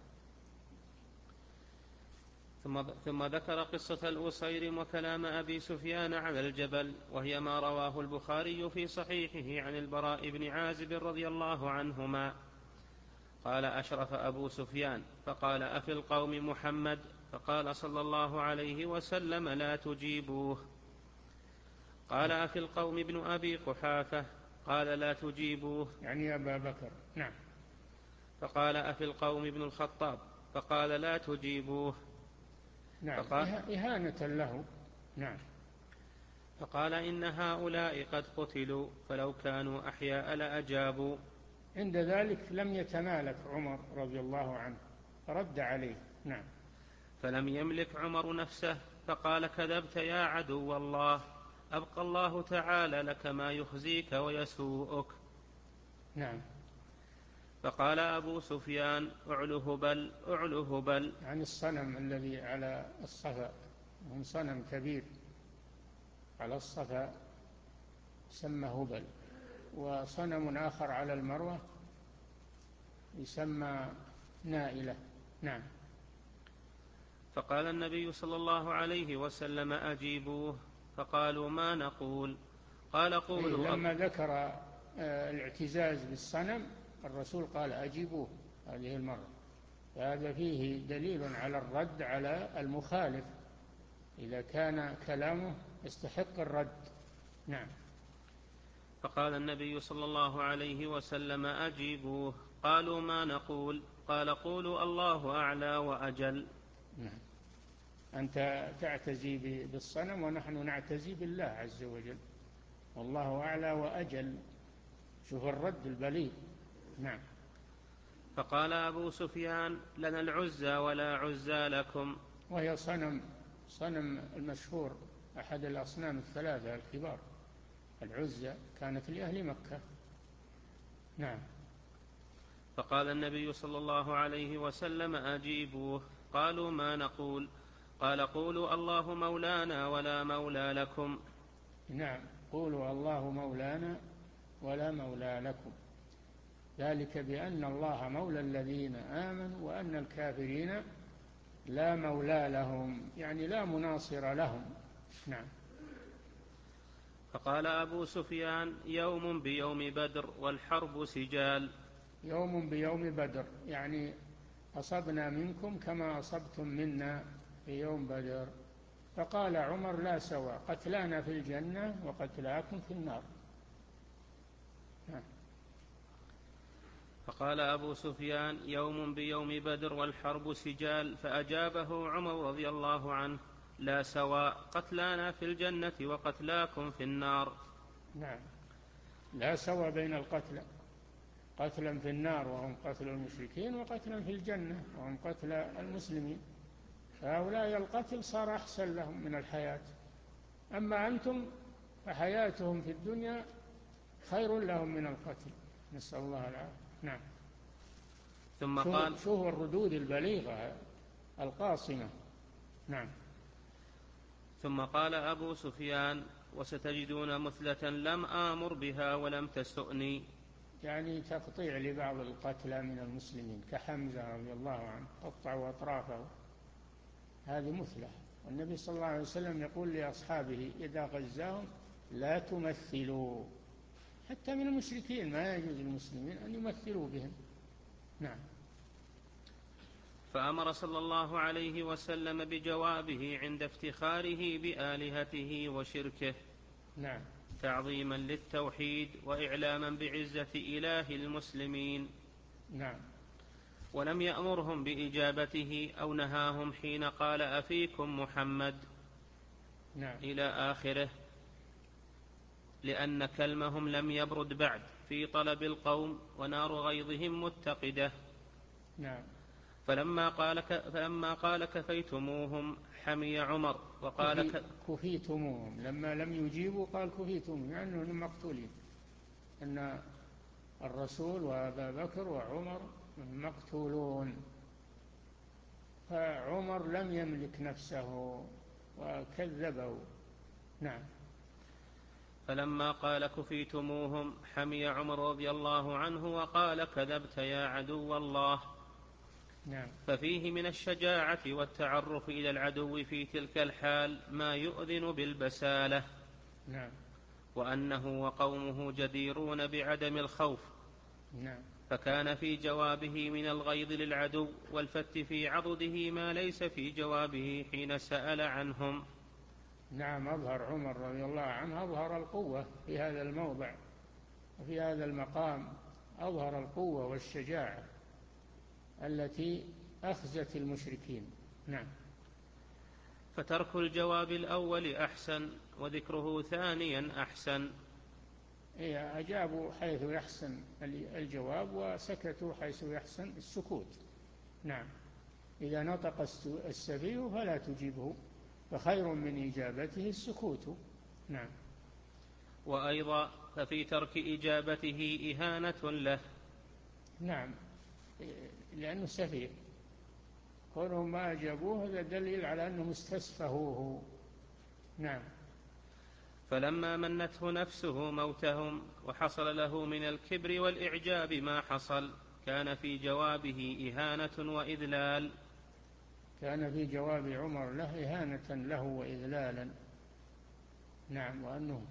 ثم ثم ذكر قصة الأصيرم وكلام أبي سفيان على الجبل، وهي ما رواه البخاري في صحيحه عن البراء بن عازب رضي الله عنهما قال أشرف أبو سفيان فقال أفي القوم محمد؟ فقال صلى الله عليه وسلم لا تجيبوه. قال أفي القوم ابن أبي قحافة؟ قال لا تجيبوه، يعني أبا بكر. نعم. فقال أفي القوم ابن الخطاب؟ فقال لا تجيبوه. نعم. فقال, إهانة له. نعم. فقال إن هؤلاء قد قتلوا فلو كانوا أحياء لأجابوا. عند ذلك لم يتمالك عمر رضي الله عنه رد عليه. نعم. فلم يملك عمر نفسه فقال كذبت يا عدو الله، أبقى الله تعالى لك ما يخزيك ويسوءك. نعم. فقال أبو سفيان اعله بل اعله بل، عن الصنم الذي على الصفا، هم صنم كبير على الصفا يسمى هبل، وصنم آخر على المروة يسمى نائلة. نعم. فقال النبي صلى الله عليه وسلم أجيبوه. فقالوا ما نقول؟ قال قولوا. لما ذكر الاعتزاز بالصنم الرسول قال أجيبوه هذه المرة، هذا فيه دليل على الرد على المخالف إذا كان كلامه يستحق الرد. نعم. فقال النبي صلى الله عليه وسلم أجيبوه. قالوا ما نقول؟ قال قولوا الله أعلى وأجل. نعم. أنت تعتزي بالصنم ونحن نعتزي بالله عز وجل، والله أعلى وأجل. شوف الرد البليغ. نعم. فقال أبو سفيان لنا العزى ولا عزى لكم، وهي صنم صنم المشهور أحد الأصنام الثلاثة الكبار، العزى كانت لأهل مكة. نعم. فقال النبي صلى الله عليه وسلم أجيبوه. قالوا ما نقول؟ قال قولوا الله مولانا ولا مولى لكم. نعم. قولوا الله مولانا ولا مولى لكم، ذلك بأن الله مولى الذين آمنوا وأن الكافرين لا مولى لهم، يعني لا مناصر لهم. نعم. فقال أبو سفيان يوم بيوم بدر والحرب سجال. يوم بيوم بدر يعني أصبنا منكم كما أصبتم منا في يوم بدر. فقال عمر لا سواء، قتلانا في الجنة وقتلاكم في النار. نعم. فقال أبو سفيان يوم بيوم بدر والحرب سجال. فأجابه عمر رضي الله عنه لا سواء، قتلانا في الجنة وقتلاكم في النار. نعم. لا سواء بين القتلى، قتلا في النار وهم قتل المشركين، وقتلا في الجنة وهم قتل المسلمين. فهؤلاء القتل صار أحسن لهم من الحياة، أما أنتم فحياتهم في الدنيا خير لهم من القتل، نسأل الله العافية. نعم. ثم قال: شوفوا الردود البليغة القاصمة. نعم. ثم قال أبو سفيان: وستجدون مثلة لم آمر بها ولم تسؤني. يعني تقطيع لبعض القتلى من المسلمين كحمزة رضي الله عنه، قطعوا أطرافه، هذه مثلة. والنبي صلى الله عليه وسلم يقول لأصحابه إذا غزاهم: لا تمثلوا، حتى من المشركين ما يجوز للمسلمين أن يمثلوا بهم. نعم. فأمر صلى الله عليه وسلم بجوابه عند افتخاره بآلهته وشركه. نعم. تعظيما للتوحيد وإعلاما بعزة إله المسلمين. نعم. ولم يأمرهم بإجابته أو نهاهم حين قال: أفيكم محمد. نعم. إلى آخره، لأن كلمهم لم يبرد بعد في طلب القوم ونار غيظهم متقدة. نعم. فلما قال, ك... فلما قال كفيتموهم حمي عمر وقال: كفي... كفيتموهم، لما لم يجيبوا قال كفيتموهم، يعني أنهم مقتولين، أن الرسول وأبا بكر وعمر مقتولون. فعمر لم يملك نفسه وكذبه. نعم. فلما قال كفيتموهم حمي عمر رضي الله عنه وقال: كذبت يا عدو الله. نعم. ففيه من الشجاعة والتعرف إلى العدو في تلك الحال ما يؤذن بالبسالة. نعم. وأنه وقومه جديرون بعدم الخوف. نعم. فكان في جوابه من الغيظ للعدو والفت في عضده ما ليس في جوابه حين سأل عنهم. نعم. أظهر عمر رضي الله عنه أظهر القوة في هذا الموضع وفي هذا المقام، أظهر القوة والشجاعة التي أخزت المشركين. نعم. فترك الجواب الأول أحسن وذكره ثانيا أحسن. أجابوا حيث يحسن الجواب وسكتوا حيث يحسن السكوت. نعم. إذا نطق السفيه فلا تجيبه، فخير من إجابته السكوت. نعم. وأيضا ففي ترك إجابته إهانة له. نعم. لأنه سفيه، كونهم ما أجابوه هذا دليل على أنهم استسفهوه. نعم. فلما منته نفسه موتهم وحصل له من الكبر والإعجاب ما حصل كان في جوابه إهانة وإذلال. كان في جواب عمر له إهانة له وإذلالا. نعم. وأنه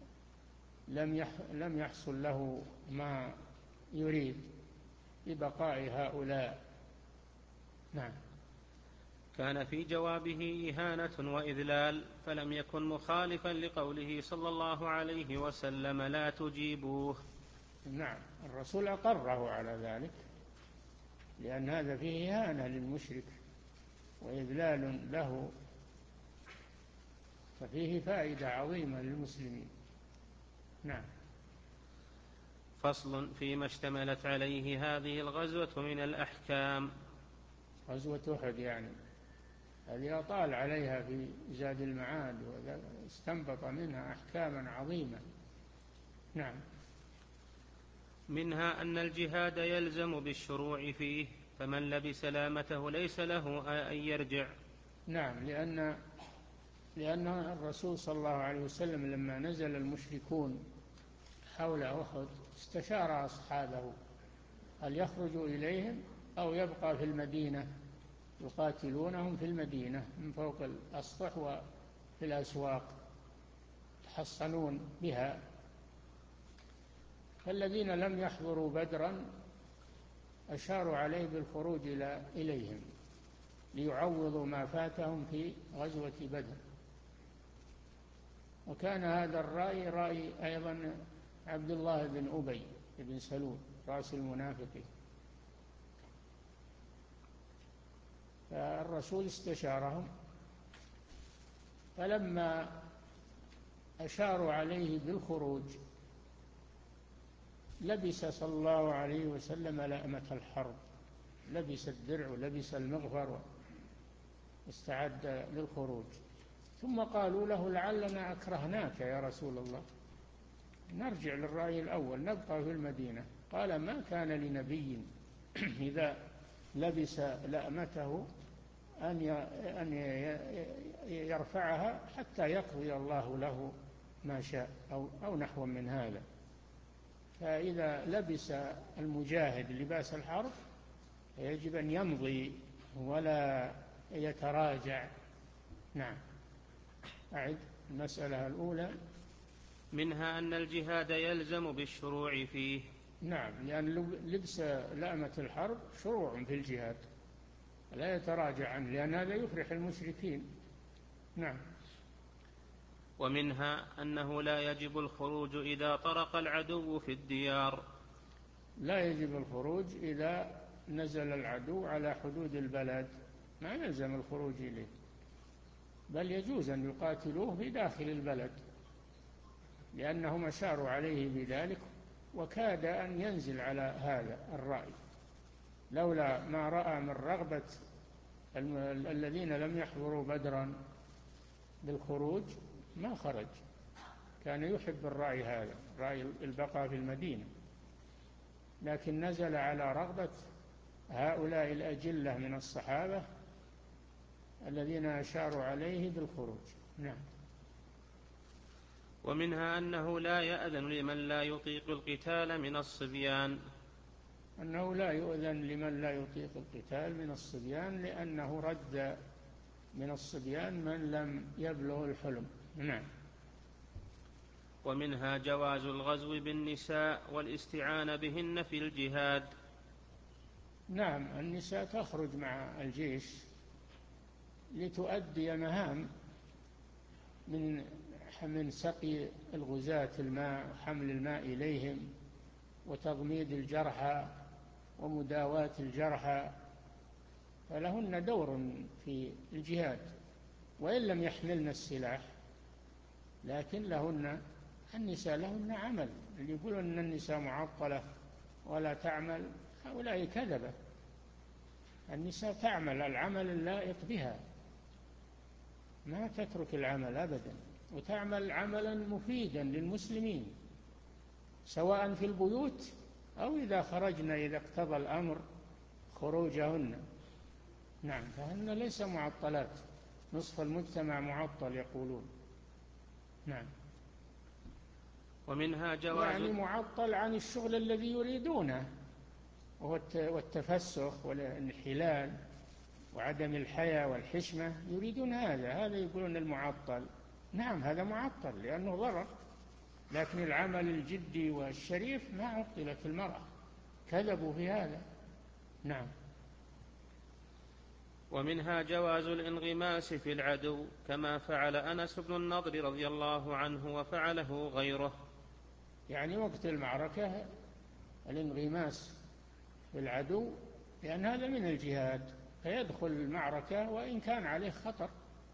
لم لم يحصل له ما يريد ببقاء هؤلاء. نعم. كان في جوابه إهانة وإذلال، فلم يكن مخالفا لقوله صلى الله عليه وسلم: لا تجيبوه. نعم. الرسول أقره على ذلك، لأن هذا فيه إهانة للمشرك وإذلال له، ففيه فائدة عظيمة للمسلمين. نعم. فصل فيما اشتملت عليه هذه الغزوة من الأحكام. غزوة أحد يعني هذه أطال عليها في زاد المعاد واستنبط منها أحكاما عظيمة. نعم. منها أن الجهاد يلزم بالشروع فيه، فمن لبس سلامته ليس له أن يرجع. نعم. لأن لأن الرسول صلى الله عليه وسلم لما نزل المشركون حول أحد استشار أصحابه هل يخرجوا إليهم أو يبقى في المدينة يقاتلونهم في المدينة من فوق الأسطح وفي الأسواق يتحصنون بها. فالذين لم يحضروا بدرا أشاروا عليه بالخروج إليهم ليعوضوا ما فاتهم في غزوة بدر. وكان هذا الرأي رأي أيضا عبد الله بن أبي بن سلول رأس المنافقين. فالرسول استشارهم، فلما أشاروا عليه بالخروج لبس صلى الله عليه وسلم لأمة الحرب، لبس الدرع ولبس المغفر واستعد للخروج. ثم قالوا له لعلنا أكرهناك يا رسول الله، نرجع للرأي الأول نبقى في المدينة. قال ما كان لنبي إذا لبس لأمته أن يرفعها حتى يقضي الله له ما شاء أو, أو نحو من هذا. فإذا لبس المجاهد لباس الحرب يجب أن يمضي ولا يتراجع. نعم. أعد المسألة الأولى. منها أن الجهاد يلزم بالشروع فيه. نعم، لأن لبس لأمة الحرب شروع في الجهاد لا يتراجع عنه، لأن هذا يفرح المشركين. نعم. ومنها أنه لا يجب الخروج إذا طرق العدو في الديار. لا يجب الخروج إذا نزل العدو على حدود البلد، ما يلزم الخروج إليه، بل يجوز أن يقاتلوه في داخل البلد، لأنهم أشاروا عليه بذلك، وكاد أن ينزل على هذا الرأي لولا ما رأى من رغبة الذين لم يحضروا بدرا بالخروج ما خرج. كان يحب الرأي هذا، رأي البقاء في المدينة، لكن نزل على رغبة هؤلاء الأجلة من الصحابة الذين أشاروا عليه بالخروج. نعم. ومنها أنه لا يأذن لمن لا يطيق القتال من الصبيان. أنه لا يؤذن لمن لا يطيق القتال من الصبيان، لأنه رد من الصبيان من لم يبلغ الحلم. نعم. ومنها جواز الغزو بالنساء والاستعانة بهن في الجهاد. نعم، النساء تخرج مع الجيش لتؤدي مهام من من سقي الغزاة الماء وحمل الماء إليهم وتضميد الجرحى ومداواة الجرحى، فلهن دور في الجهاد وإن لم يحملن السلاح، لكن لهن النساء لهن عمل. اللي يقولون أن النساء معطلة ولا تعمل هؤلاء كذبة. النساء تعمل العمل اللائق بها، ما تترك العمل أبدا، وتعمل عملا مفيدا للمسلمين سواء في البيوت أو إذا خرجنا إذا اقتضى الأمر خروجهن. نعم، فهن ليس معطلات، نصف المجتمع معطل يقولون. نعم. ومنها جواز يعني معطل عن الشغل الذي يريدونه، والتفسخ والانحلال وعدم الحياة والحشمة، يريدون هذا هذا يقولون المعطل. نعم، هذا معطل لأنه ضرر، لكن العمل الجدي والشريف ما عطلت المرأة، كذبوا في هذا. نعم. ومنها جواز الانغماس في العدو كما فعل أنس بن النضر رضي الله عنه وفعله غيره. يعني وقت المعركة الانغماس في العدو، لأن هذا من الجهاد، فيدخل المعركة وإن كان عليه خطر،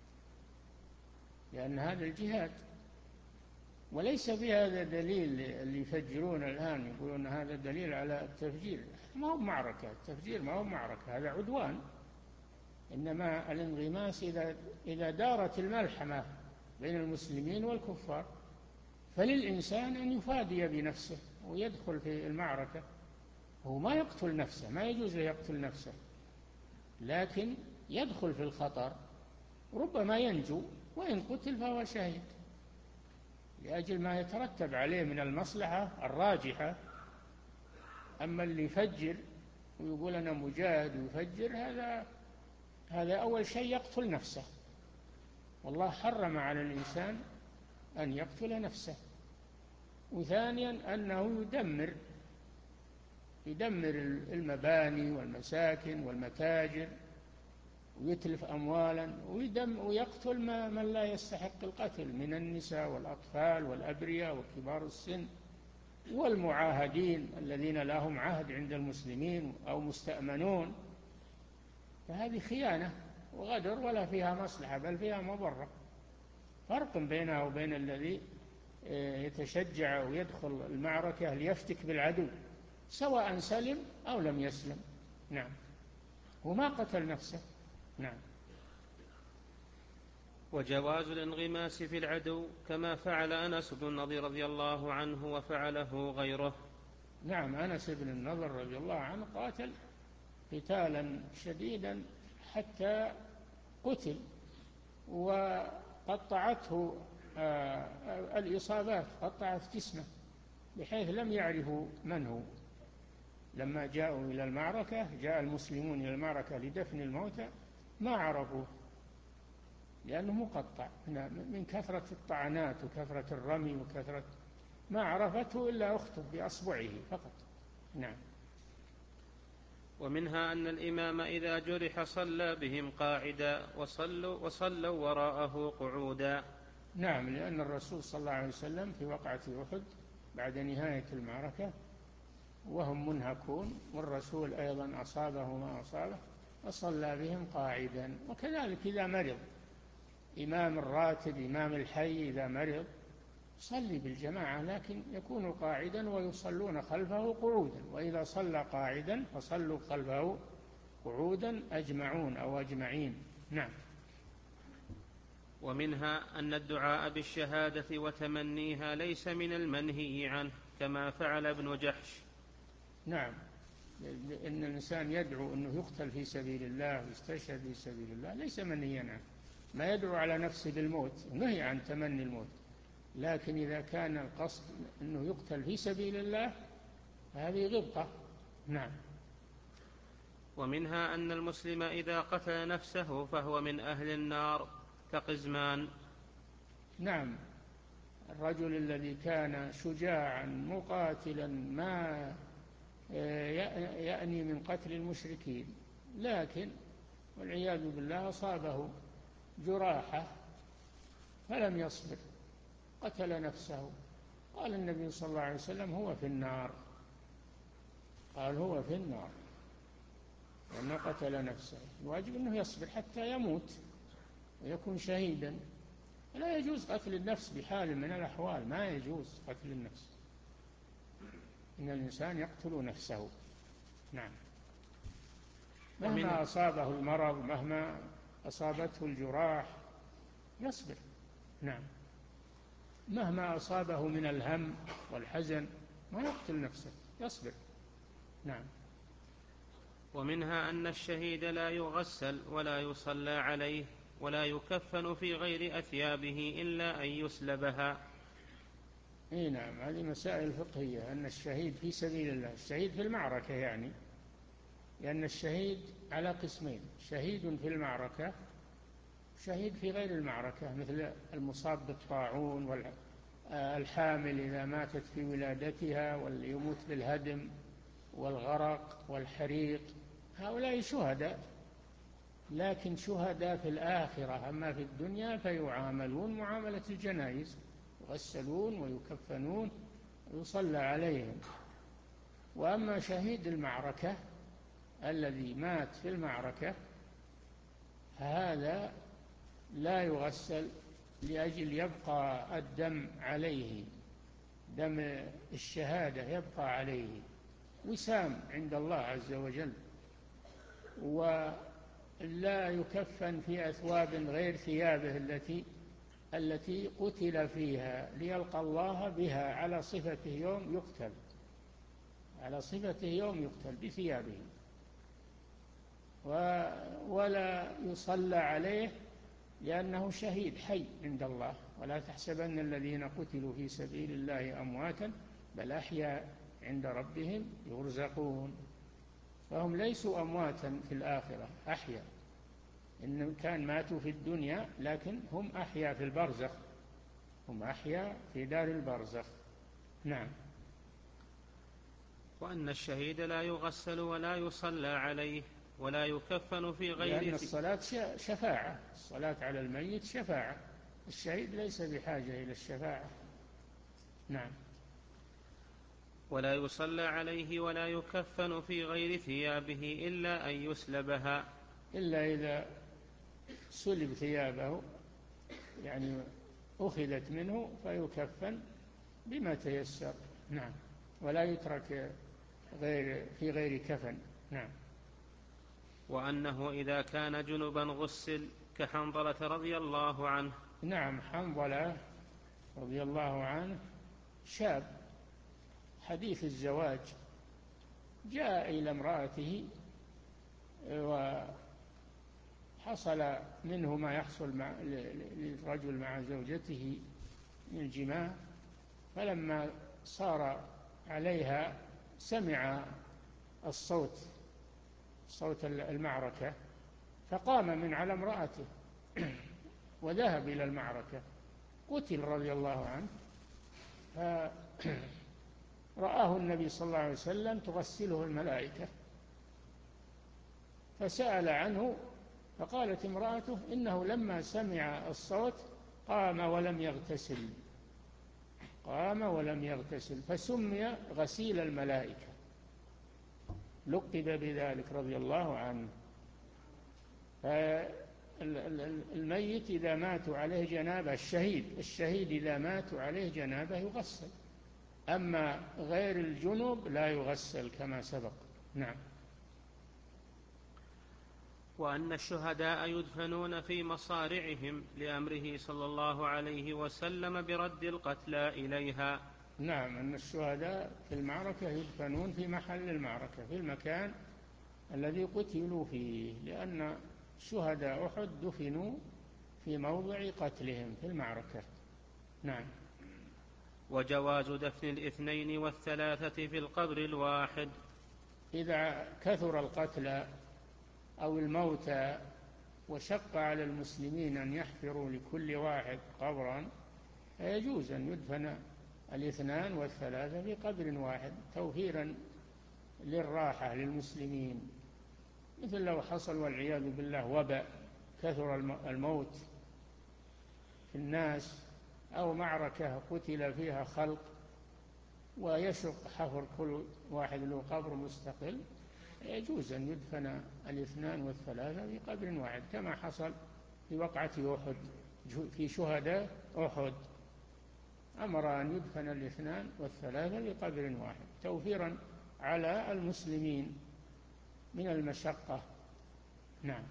لأن هذا الجهاد. وليس في هذا دليل اللي يفجرون الآن يقولون هذا دليل على التفجير. ما هو معركة، التفجير ما هو معركة، هذا عدوان. إنما الانغماس إذا إذا دارت الملحمة بين المسلمين والكفار، فللإنسان أن يفادي بنفسه ويدخل في المعركة. هو ما يقتل نفسه، ما يجوز له يقتل نفسه، لكن يدخل في الخطر، ربما ينجو، وإن قتل فهو شهيد لأجل ما يترتب عليه من المصلحة الراجحة. أما اللي يفجر ويقول أنا مجاهد ويفجر، هذا هذا أول شيء يقتل نفسه، والله حرم على الإنسان أن يقتل نفسه. وثانيا أنه يدمر يدمر المباني والمساكن والمتاجر ويتلف أموالا، ويدم ويقتل من لا يستحق القتل من النساء والأطفال والأبرياء وكبار السن والمعاهدين الذين لهم عهد عند المسلمين أو مستأمنون. فهذه خيانة وغدر ولا فيها مصلحة بل فيها مضرة. فرق بينها وبين الذي يتشجع ويدخل المعركة ليفتك بالعدو سواء سلم أو لم يسلم. نعم، وما قتل نفسه. نعم. وجواز الانغماس في العدو كما فعل أنس بن النضر رضي الله عنه وفعله غيره. نعم، أنس بن النضر رضي الله عنه قاتل قتالا شديدا حتى قتل وقطعته الإصابات، قطعت جسمه بحيث لم يعرفوا من هو. لما جاءوا إلى المعركة، جاء المسلمون إلى المعركة لدفن الموتى ما عرفوه لأنه مقطع من كثرة الطعنات وكثرة الرمي وكثرة، ما عرفته إلا أخته بأصبعه فقط. نعم. ومنها أن الإمام إذا جرح صلى بهم قاعدا وصلوا, وصلوا وراءه قعودا. نعم، لأن الرسول صلى الله عليه وسلم في وقعة أحد بعد نهاية المعركة وهم منهكون، والرسول أيضا أصابه ما أصابه وصلى بهم قاعدا. وكذلك إذا مرض إمام الراتب إمام الحي إذا مرض صلي بالجماعة، لكن يكون قاعدا ويصلون خلفه قعودا، وإذا صلى قاعدا فصلوا خلفه قعودا أجمعون أو أجمعين. نعم. ومنها أن الدعاء بالشهادة وتمنيها ليس من المنهي عنه كما فعل ابن جحش. نعم، إن الإنسان يدعو أنه يقتل في سبيل الله ويستشهد في سبيل الله ليس منهيا عنه، ما يدعو على نفسه بالموت، نهي عن تمني الموت، لكن إذا كان القصد أنه يقتل في سبيل الله هذه غبطة. نعم. ومنها أن المسلم إذا قتل نفسه فهو من أهل النار كقزمان. نعم، الرجل الذي كان شجاعا مقاتلا ما يأني من قتل المشركين، لكن والعياذ بالله أصابه جراحة فلم يصبر قتل نفسه، قال النبي صلى الله عليه وسلم هو في النار، قال هو في النار لأنه قتل نفسه. الواجب أنه يصبر حتى يموت ويكون شهيدا. لا يجوز قتل النفس بحال من الأحوال، ما يجوز قتل النفس، إن الإنسان يقتل نفسه. نعم، مهما أصابه المرض مهما أصابته الجراح يصبر. نعم، مهما أصابه من الهم والحزن ما يقتل نفسه، يصبر. نعم. ومنها أن الشهيد لا يغسل ولا يصلى عليه ولا يكفن في غير أثيابه إلا أن يسلبها. إيه نعم، هذه مسائل فقهية، أن الشهيد في سبيل الله، الشهيد في المعركة يعني، لأن الشهيد على قسمين، شهيد في المعركة شهيد في غير المعركة، مثل المصاب بالطاعون والحامل إذا ماتت في ولادتها واللي يموت بالهدم والغرق والحريق، هؤلاء شهداء، لكن شهداء في الآخرة، أما في الدنيا فيعاملون معاملة الجنائز، يغسلون ويكفنون ويصلى عليهم. وأما شهيد المعركة الذي مات في المعركة هذا لا يغسل لأجل يبقى الدم عليه، دم الشهادة يبقى عليه وسام عند الله عز وجل، ولا يكفن في أثواب غير ثيابه التي التي قتل فيها ليلقى الله بها على صفته يوم يقتل، على صفته يوم يقتل بثيابه، ولا يصلى عليه لأنه شهيد حي عند الله. ولا تحسبن الذين قتلوا في سبيل الله أمواتا بل أحياء عند ربهم يرزقون، فهم ليسوا أمواتا في الآخرة، أحياء، إن كان ماتوا في الدنيا لكن هم أحياء في البرزخ، هم أحياء في دار البرزخ. نعم. وأن الشهيد لا يغسل ولا يصلى عليه ولا يكفن في غير، لأن الصلاة شفاعة، الصلاة على الميت شفاعة، الشهيد ليس بحاجة إلى الشفاعة. نعم. ولا يصلى عليه ولا يكفن في غير ثيابه إلا أن يسلبها، إلا إذا سلب ثيابه يعني أخذت منه فيكفن بما تيسر. نعم. ولا يترك غير في غير كفن. نعم. وأنه إذا كان جنبا غسل كحنظلة رضي الله عنه. نعم. حنظلة رضي الله عنه شاب حديث الزواج، جاء إلى امرأته وحصل منه ما يحصل مع للرجل مع زوجته من الجماع، فلما صار عليها سمع الصوت صوت المعركة، فقام من على امرأته وذهب إلى المعركة، قتل رضي الله عنه. فرآه النبي صلى الله عليه وسلم تغسله الملائكة، فسأل عنه، فقالت امرأته إنه لما سمع الصوت قام ولم يغتسل قام ولم يغتسل فسمي غسيل الملائكة، لقب بذلك رضي الله عنه. فالميت إذا ماتوا عليه جنابة، الشهيد الشهيد إذا ماتوا عليه جنابة يغسل، أما غير الجنوب لا يغسل كما سبق. نعم. وأن الشهداء يدفنون في مصارعهم لأمره صلى الله عليه وسلم برد القتلى إليها. نعم. أن الشهداء في المعركة يدفنون في محل المعركة، في المكان الذي قتلوا فيه، لأن شهداء أحد دفنوا في موضع قتلهم في المعركة. نعم. وجواز دفن الاثنين والثلاثة في القبر الواحد. إذا كثر القتلى أو الموتى وشق على المسلمين أن يحفروا لكل واحد قبرا، فيجوز أن يدفن الاثنان والثلاثة في قبر واحد توفيرا للراحة للمسلمين، مثل لو حصل والعياذ بالله وباء، كثر الموت في الناس، أو معركة قتل فيها خلق ويشق حفر كل واحد له قبر مستقل، يجوز أن يدفن الاثنان والثلاثة في قبر واحد، كما حصل في وقعة أحد في شهداء أحد، أمر أن يدفن الاثنان والثلاثة في قبر واحد توفيرا على المسلمين من المشقة. نعم.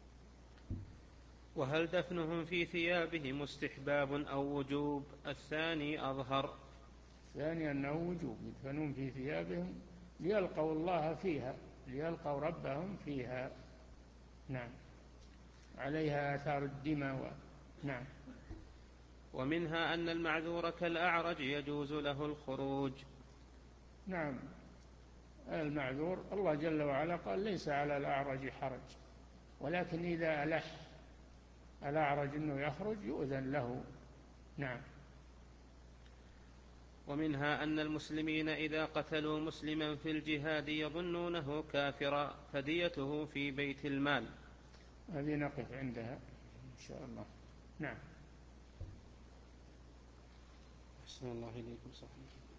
وهل دفنهم في ثيابهم استحباب أو وجوب؟ الثاني أظهر. الثاني أنه وجوب، يدفنون في ثيابهم ليلقوا الله فيها، ليلقوا ربهم فيها. نعم. عليها آثار الدماء و... نعم. ومنها أن المعذور كالأعرج يجوز له الخروج. نعم. المعذور الله جل وعلا قال ليس على الأعرج حرج، ولكن إذا ألح الأعرج أنه يخرج يؤذن له. نعم. ومنها أن المسلمين إذا قتلوا مسلما في الجهاد يظنونه كافرا فديته في بيت المال. هذه نقف عندها إن شاء الله. نعم. أحسن الله إليكم. صحيح.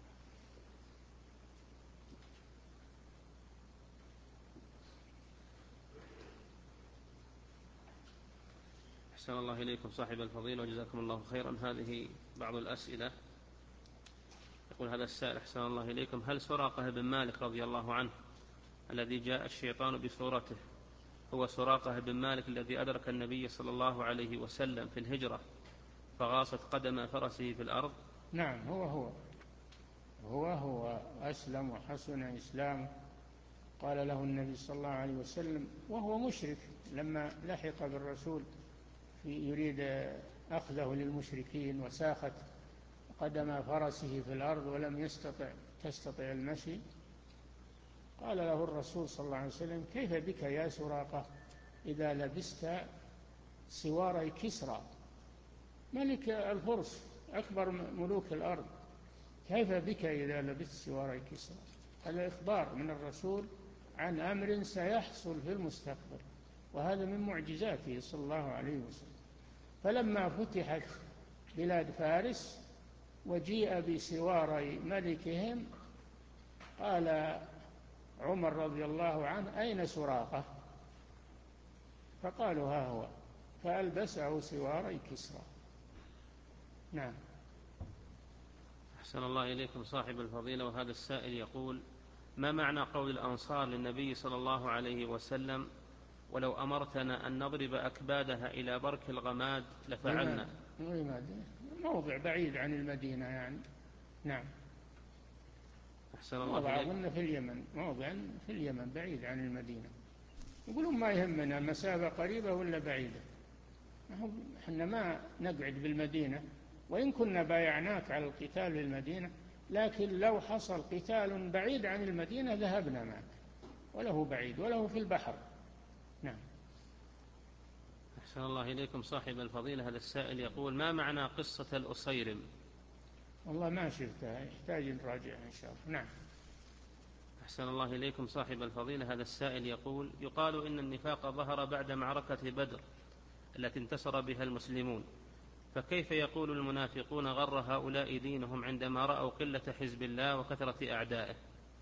أحسن الله إليكم صاحب الفضيلة وجزاكم الله خيرا. هذه بعض الأسئلة. يقول هذا السائل أحسن الله إليكم: هل سراقة بن مالك رضي الله عنه الذي جاء الشيطان بصورته هو سراقة بن مالك الذي أدرك النبي صلى الله عليه وسلم في الهجرة فغاصت قدم فرسه في الأرض؟ نعم. هو هو هو هو أسلم وحسن إسلامه. قال له النبي صلى الله عليه وسلم وهو مشرك لما لحق بالرسول يريد أخذه للمشركين، وساخت قدم فرسه في الأرض ولم يستطع تستطع المشي، قال له الرسول صلى الله عليه وسلم: كيف بك يا سراقة إذا لبست سواري كسرى ملك الفرس أكبر ملوك الأرض، كيف بك إذا لبست سواري كسرى؟ هذا إخبار من الرسول عن أمر سيحصل في المستقبل، وهذا من معجزاته صلى الله عليه وسلم. فلما فتحت بلاد فارس وجيء بسواري ملكهم قال عمر رضي الله عنه: أين سراقة؟ فقالوا: ها هو، فألبسه سواري كسرى. نعم. أحسن الله إليكم صاحب الفضيلة، وهذا السائل يقول: ما معنى قول الأنصار للنبي صلى الله عليه وسلم: ولو أمرتنا أن نضرب أكبادها إلى برك الغماد لفعلنا؟ موضع بعيد عن المدينة يعني. نعم. أحسن الله موضع إليكم. أظن في اليمن، موضع في اليمن بعيد عن المدينة. يقولون ما يهمنا مسافة قريبة ولا بعيدة، احنا ما نقعد بالمدينة، وإن كنا بايعناك على القتال في المدينة، لكن لو حصل قتال بعيد عن المدينة ذهبنا معك، وله بعيد وله في البحر. نعم. أحسن الله إليكم صاحب الفضيلة، هذا السائل يقول: ما معنى قصة الأصيرم؟ والله ما شفتها، يحتاج نراجع إن شاء الله. نعم. أحسن الله إليكم صاحب الفضيلة، هذا السائل يقول: يقال إن النفاق ظهر بعد معركة بدر التي انتصر بها المسلمون، فكيف يقول المنافقون غر هؤلاء دينهم عندما رأوا قلة حزب الله وكثرة أعدائه؟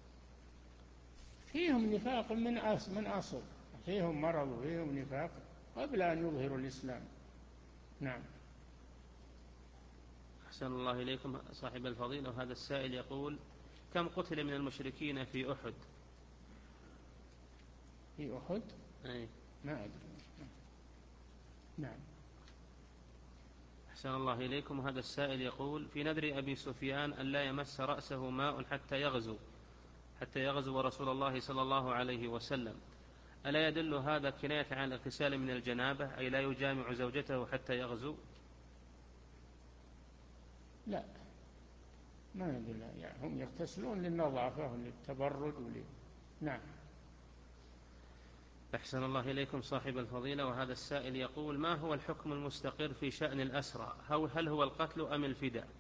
فيهم نفاق من أصل, من أصل فيهم مرض وفيهم نفاق قبل أن يظهروا الإسلام. نعم. أحسن الله إليكم صاحب الفضيلة، وهذا السائل يقول: كم قتل من المشركين في أحد؟ في أحد؟ أي. ما أدري. نعم. أحسن الله إليكم، هذا السائل يقول: في نذر أبي سفيان أن لا يمس رأسه ماء حتى يغزو حتى يغزو رسول الله صلى الله عليه وسلم، ألا يدل هذا كناية عن الاغتسال من الجنابة، أي لا يجامع زوجته حتى يغزو؟ لا، ما يدل، يعني هم يغتسلون للنظافة وللتبرد ولي... نعم. أحسن الله إليكم صاحب الفضيلة، وهذا السائل يقول: ما هو الحكم المستقر في شأن الأسرى؟ هل هو القتل أم الفداء؟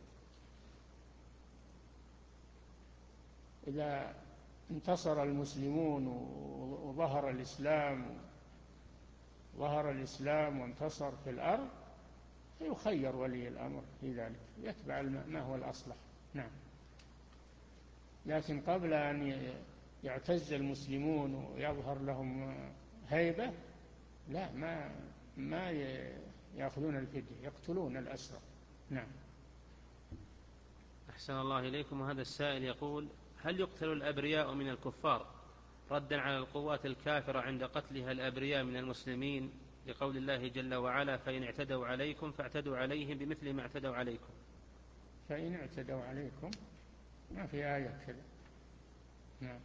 إذا انتصر المسلمون وظهر الإسلام ظهر الإسلام وانتصر في الأرض، يخير ولي الأمر في ذلك، يتبع ما هو الأصلح. نعم. لكن قبل أن يعتز المسلمون ويظهر لهم هيبة، لا، ما ما يأخذون الفدية، يقتلون الأسرى. نعم. أحسن الله إليكم، وهذا السائل يقول: هل يقتل الأبرياء من الكفار ردا على القوات الكافرة عند قتلها الأبرياء من المسلمين، لقول الله جل وعلا: فإن اعتدوا عليكم فاعتدوا عليهم بمثل ما اعتدوا عليكم؟ فإن اعتدوا عليكم، ما في آية كذا. نعم.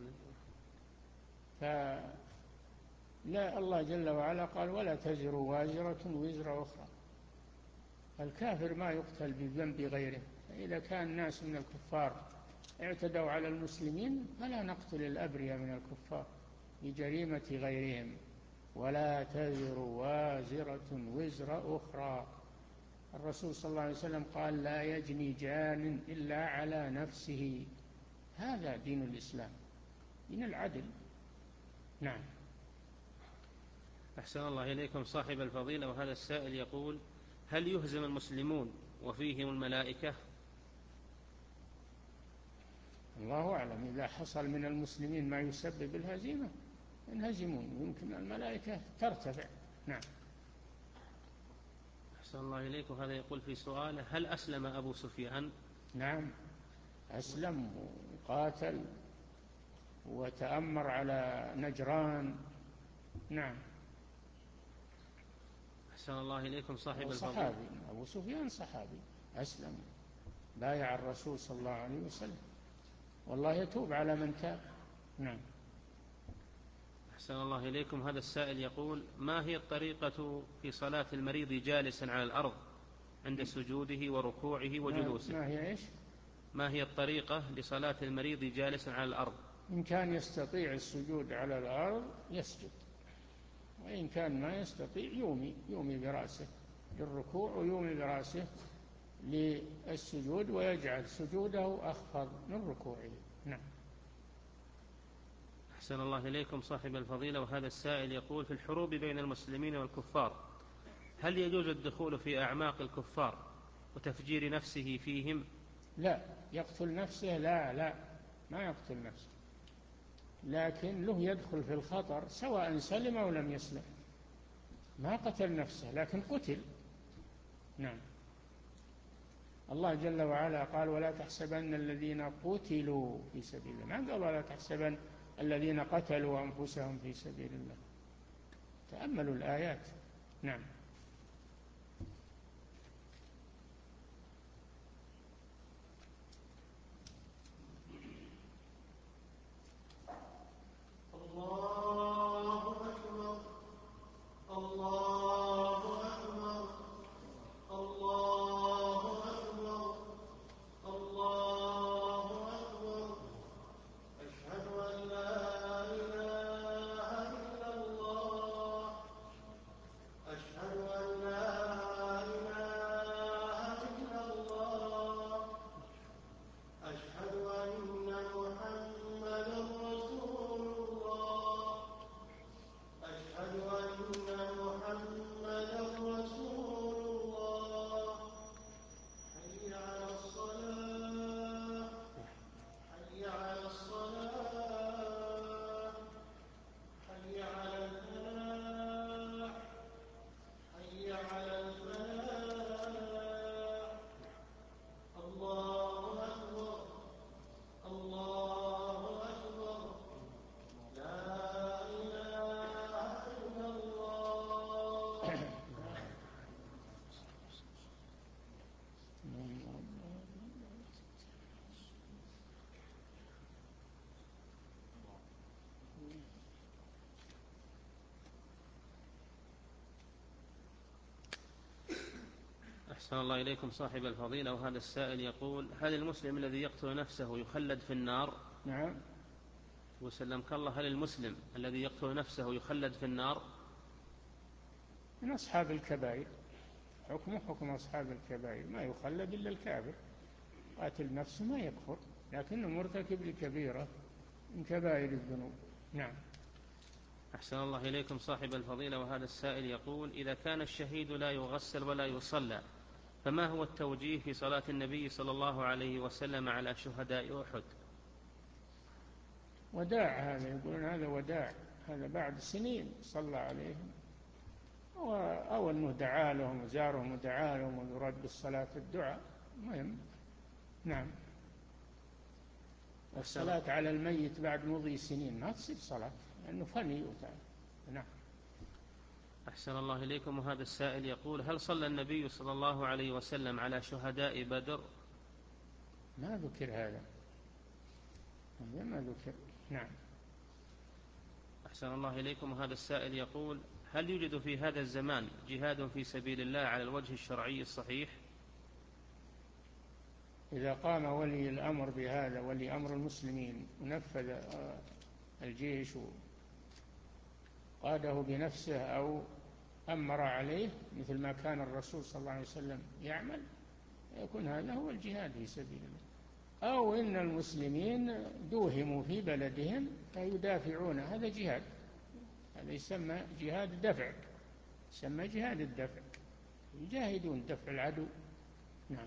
فلا، الله جل وعلا قال: ولا تزر وازرة وزر أخرى. الكافر ما يقتل بذنب غيره، فإذا كان ناس من الكفار اعتدوا على المسلمين فلا نقتل الأبرياء من الكفار بجريمة غيرهم. ولا تزر وازرة وزر أخرى. الرسول صلى الله عليه وسلم قال: لا يجني جان إلا على نفسه. هذا دين الإسلام، دين العدل. نعم. أحسن الله إليكم صاحب الفضيلة، وهذا السائل يقول: هل يهزم المسلمون وفيهم الملائكة؟ الله أعلم، إذا حصل من المسلمين ما يسبب الهزيمة ينهزمون، يمكن الملائكة ترتفع. نعم. أحسن الله إليكم، هذا يقول في سؤاله: هل أسلم أبو سفيان؟ نعم، أسلم وقاتل وتأمر على نجران. نعم. أحسن الله إليكم صاحب الفضيلة. صحابي، أبو سفيان صحابي أسلم، بايع الرسول صلى الله عليه وسلم، والله يتوب على من تاب. نعم. أحسن الله إليكم، هذا السائل يقول: ما هي الطريقة في صلاة المريض جالسا على الأرض عند سجوده وركوعه وجلوسه؟ ما هي إيش؟ ما هي الطريقة لصلاة المريض جالسا على الأرض؟ إن كان يستطيع السجود على الأرض يسجد، وإن كان ما يستطيع يومي يومي برأسه للركوع ويومي برأسه للسجود، ويجعل سجوده أخفض من ركوعه. نعم. أحسن الله إليكم صاحب الفضيلة، وهذا السائل يقول: في الحروب بين المسلمين والكفار هل يجوز الدخول في أعماق الكفار وتفجير نفسه فيهم؟ لا، يقتل نفسه، لا لا ما يقتل نفسه، لكن له يدخل في الخطر سواء سلم أو لم يسلم. ما قتل نفسه لكن قتل. نعم. الله جل وعلا قال ولا تحسبن الذين قتلوا في سبيل الله، ما قال ولا تحسبن الذين قتلوا أنفسهم في سبيل الله. تأملوا الآيات. نعم. الله أكبر الله أكبر الله أكبر الله أكبر أشهد أن لا إله إلا الله أشهد أن لا إله إلا الله أشهد أن محمدا رسول الله أشهد أن محمدا رسول الله حي على الصلاة حي على الصلاة حي على الفلاح حي على الفلاح الله أكبر الله أكبر لا إله إلا الله. أحسن الله إليكم صاحب الفضيلة. وهذا السائل يقول هل المسلم الذي يقتل نفسه يخلد في النار؟ نعم. وسلمك الله، هل المسلم الذي يقتل نفسه يخلد في النار؟ من أصحاب الكبائر، حكمه حكم أصحاب الكبائر، ما يخلد إلا الكافر. قاتل نفسه ما يكفر، لكنه مرتكب لكبيرة من كبائر الذنوب. نعم. أحسن الله إليكم صاحب الفضيلة. وهذا السائل يقول إذا كان الشهيد لا يغسل ولا يصلى فما هو التوجيه في صلاة النبي صلى الله عليه وسلم على شهداء أحد؟ وداع، هذا يقولون هذا وداع، هذا بعد سنين صلى عليهم، أو أنه دعا لهم وزارهم ودعا لهم ويرد بالصلاة الدعاء مهم. نعم. الصلاة على الميت بعد مضي سنين ما تصير صلاة لأنه فني وتعالى. نعم. أحسن الله إليكم. وهذا السائل يقول هل صلى النبي صلى الله عليه وسلم على شهداء بدر؟ ما ذكر هذا، هذا ما ذكر. نعم. أحسن الله إليكم. وهذا السائل يقول هل يوجد في هذا الزمان جهاد في سبيل الله على الوجه الشرعي الصحيح؟ إذا قام ولي الأمر بهذا، ولي أمر المسلمين، ونفذ الجيش وقاده بنفسه أو أمر عليه مثل ما كان الرسول صلى الله عليه وسلم يعمل، يكون هذا هو الجهاد في سبيل الله. أو إن المسلمين دوهموا في بلدهم فيدافعون، هذا جهاد، هذا يسمى جهاد الدفع، يسمى جهاد الدفع، يجاهدون دفع العدو. نعم.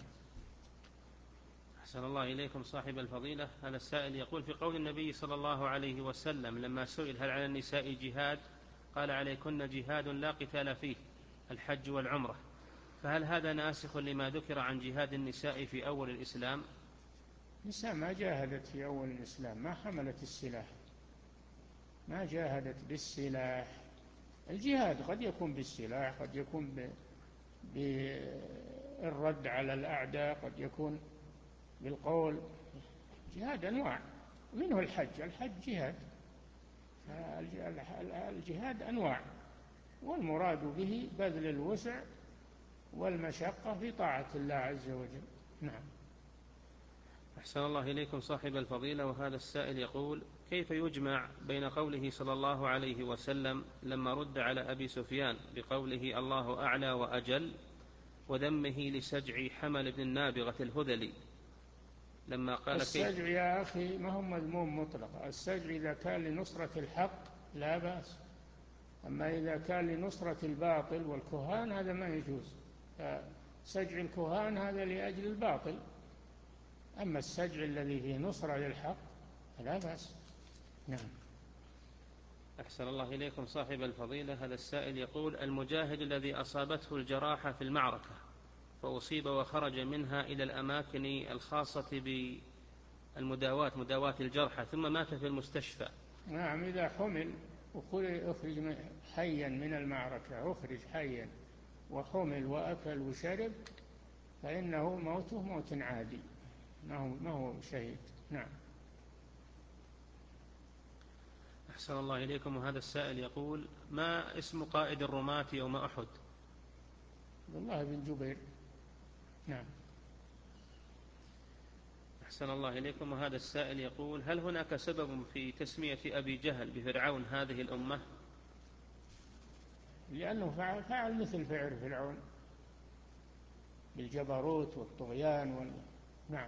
أحسن الله إليكم صاحب الفضيلة. هذا السائل يقول في قول النبي صلى الله عليه وسلم لما سئل هل على النساء جهاد قال عليكن جهاد لا قتال فيه الحج والعمرة، فهل هذا ناسخ لما ذكر عن جهاد النساء في أول الإسلام؟ النساء ما جاهدت في أول الإسلام، ما حملت السلاح، ما جاهدت بالسلاح. الجهاد قد يكون بالسلاح، قد يكون بالرد على الأعداء، قد يكون بالقول. جهاد أنواع، منه الحج، الحج جهاد، الجهاد أنواع، والمراد به بذل الوسع والمشقة في طاعة الله عز وجل. نعم. أحسن الله إليكم صاحب الفضيلة. وهذا السائل يقول كيف يجمع بين قوله صلى الله عليه وسلم لما رد على أبي سفيان بقوله الله أعلى وأجل وذمه لسجع حمل بن النابغة الهذلي لما قال السجع يا أخي ما هو مذموم مطلق، السجع إذا كان لنصرة الحق لا بأس، أما إذا كان لنصرة الباطل والكهان هذا ما يجوز. سجع الكهان هذا لأجل الباطل، أما السجع الذي فيه نصرة للحق فلا بأس. نعم. أحسن الله إليكم صاحب الفضيلة. هذا السائل يقول المجاهد الذي أصابته الجراحة في المعركة فأصيب وخرج منها إلى الأماكن الخاصة بالمداواة مداواة الجرحى ثم مات في المستشفى. نعم، إذا حمل أخرج حيا من المعركة، أخرج حيا وحمل وأكل وشرب فإنه موته موت عادي، ما هو, ما هو شهيد. نعم. أحسن الله إليكم. وهذا السائل يقول: ما اسم قائد الرماة يوم أحد؟ عبد الله بن جبير. نعم. أحسن الله إليكم. وهذا السائل يقول: هل هناك سبب في تسمية أبي جهل بفرعون هذه الأمة؟ لأنه فعل, فعل مثل فعل فرعون بالجبروت والطغيان وال... نعم.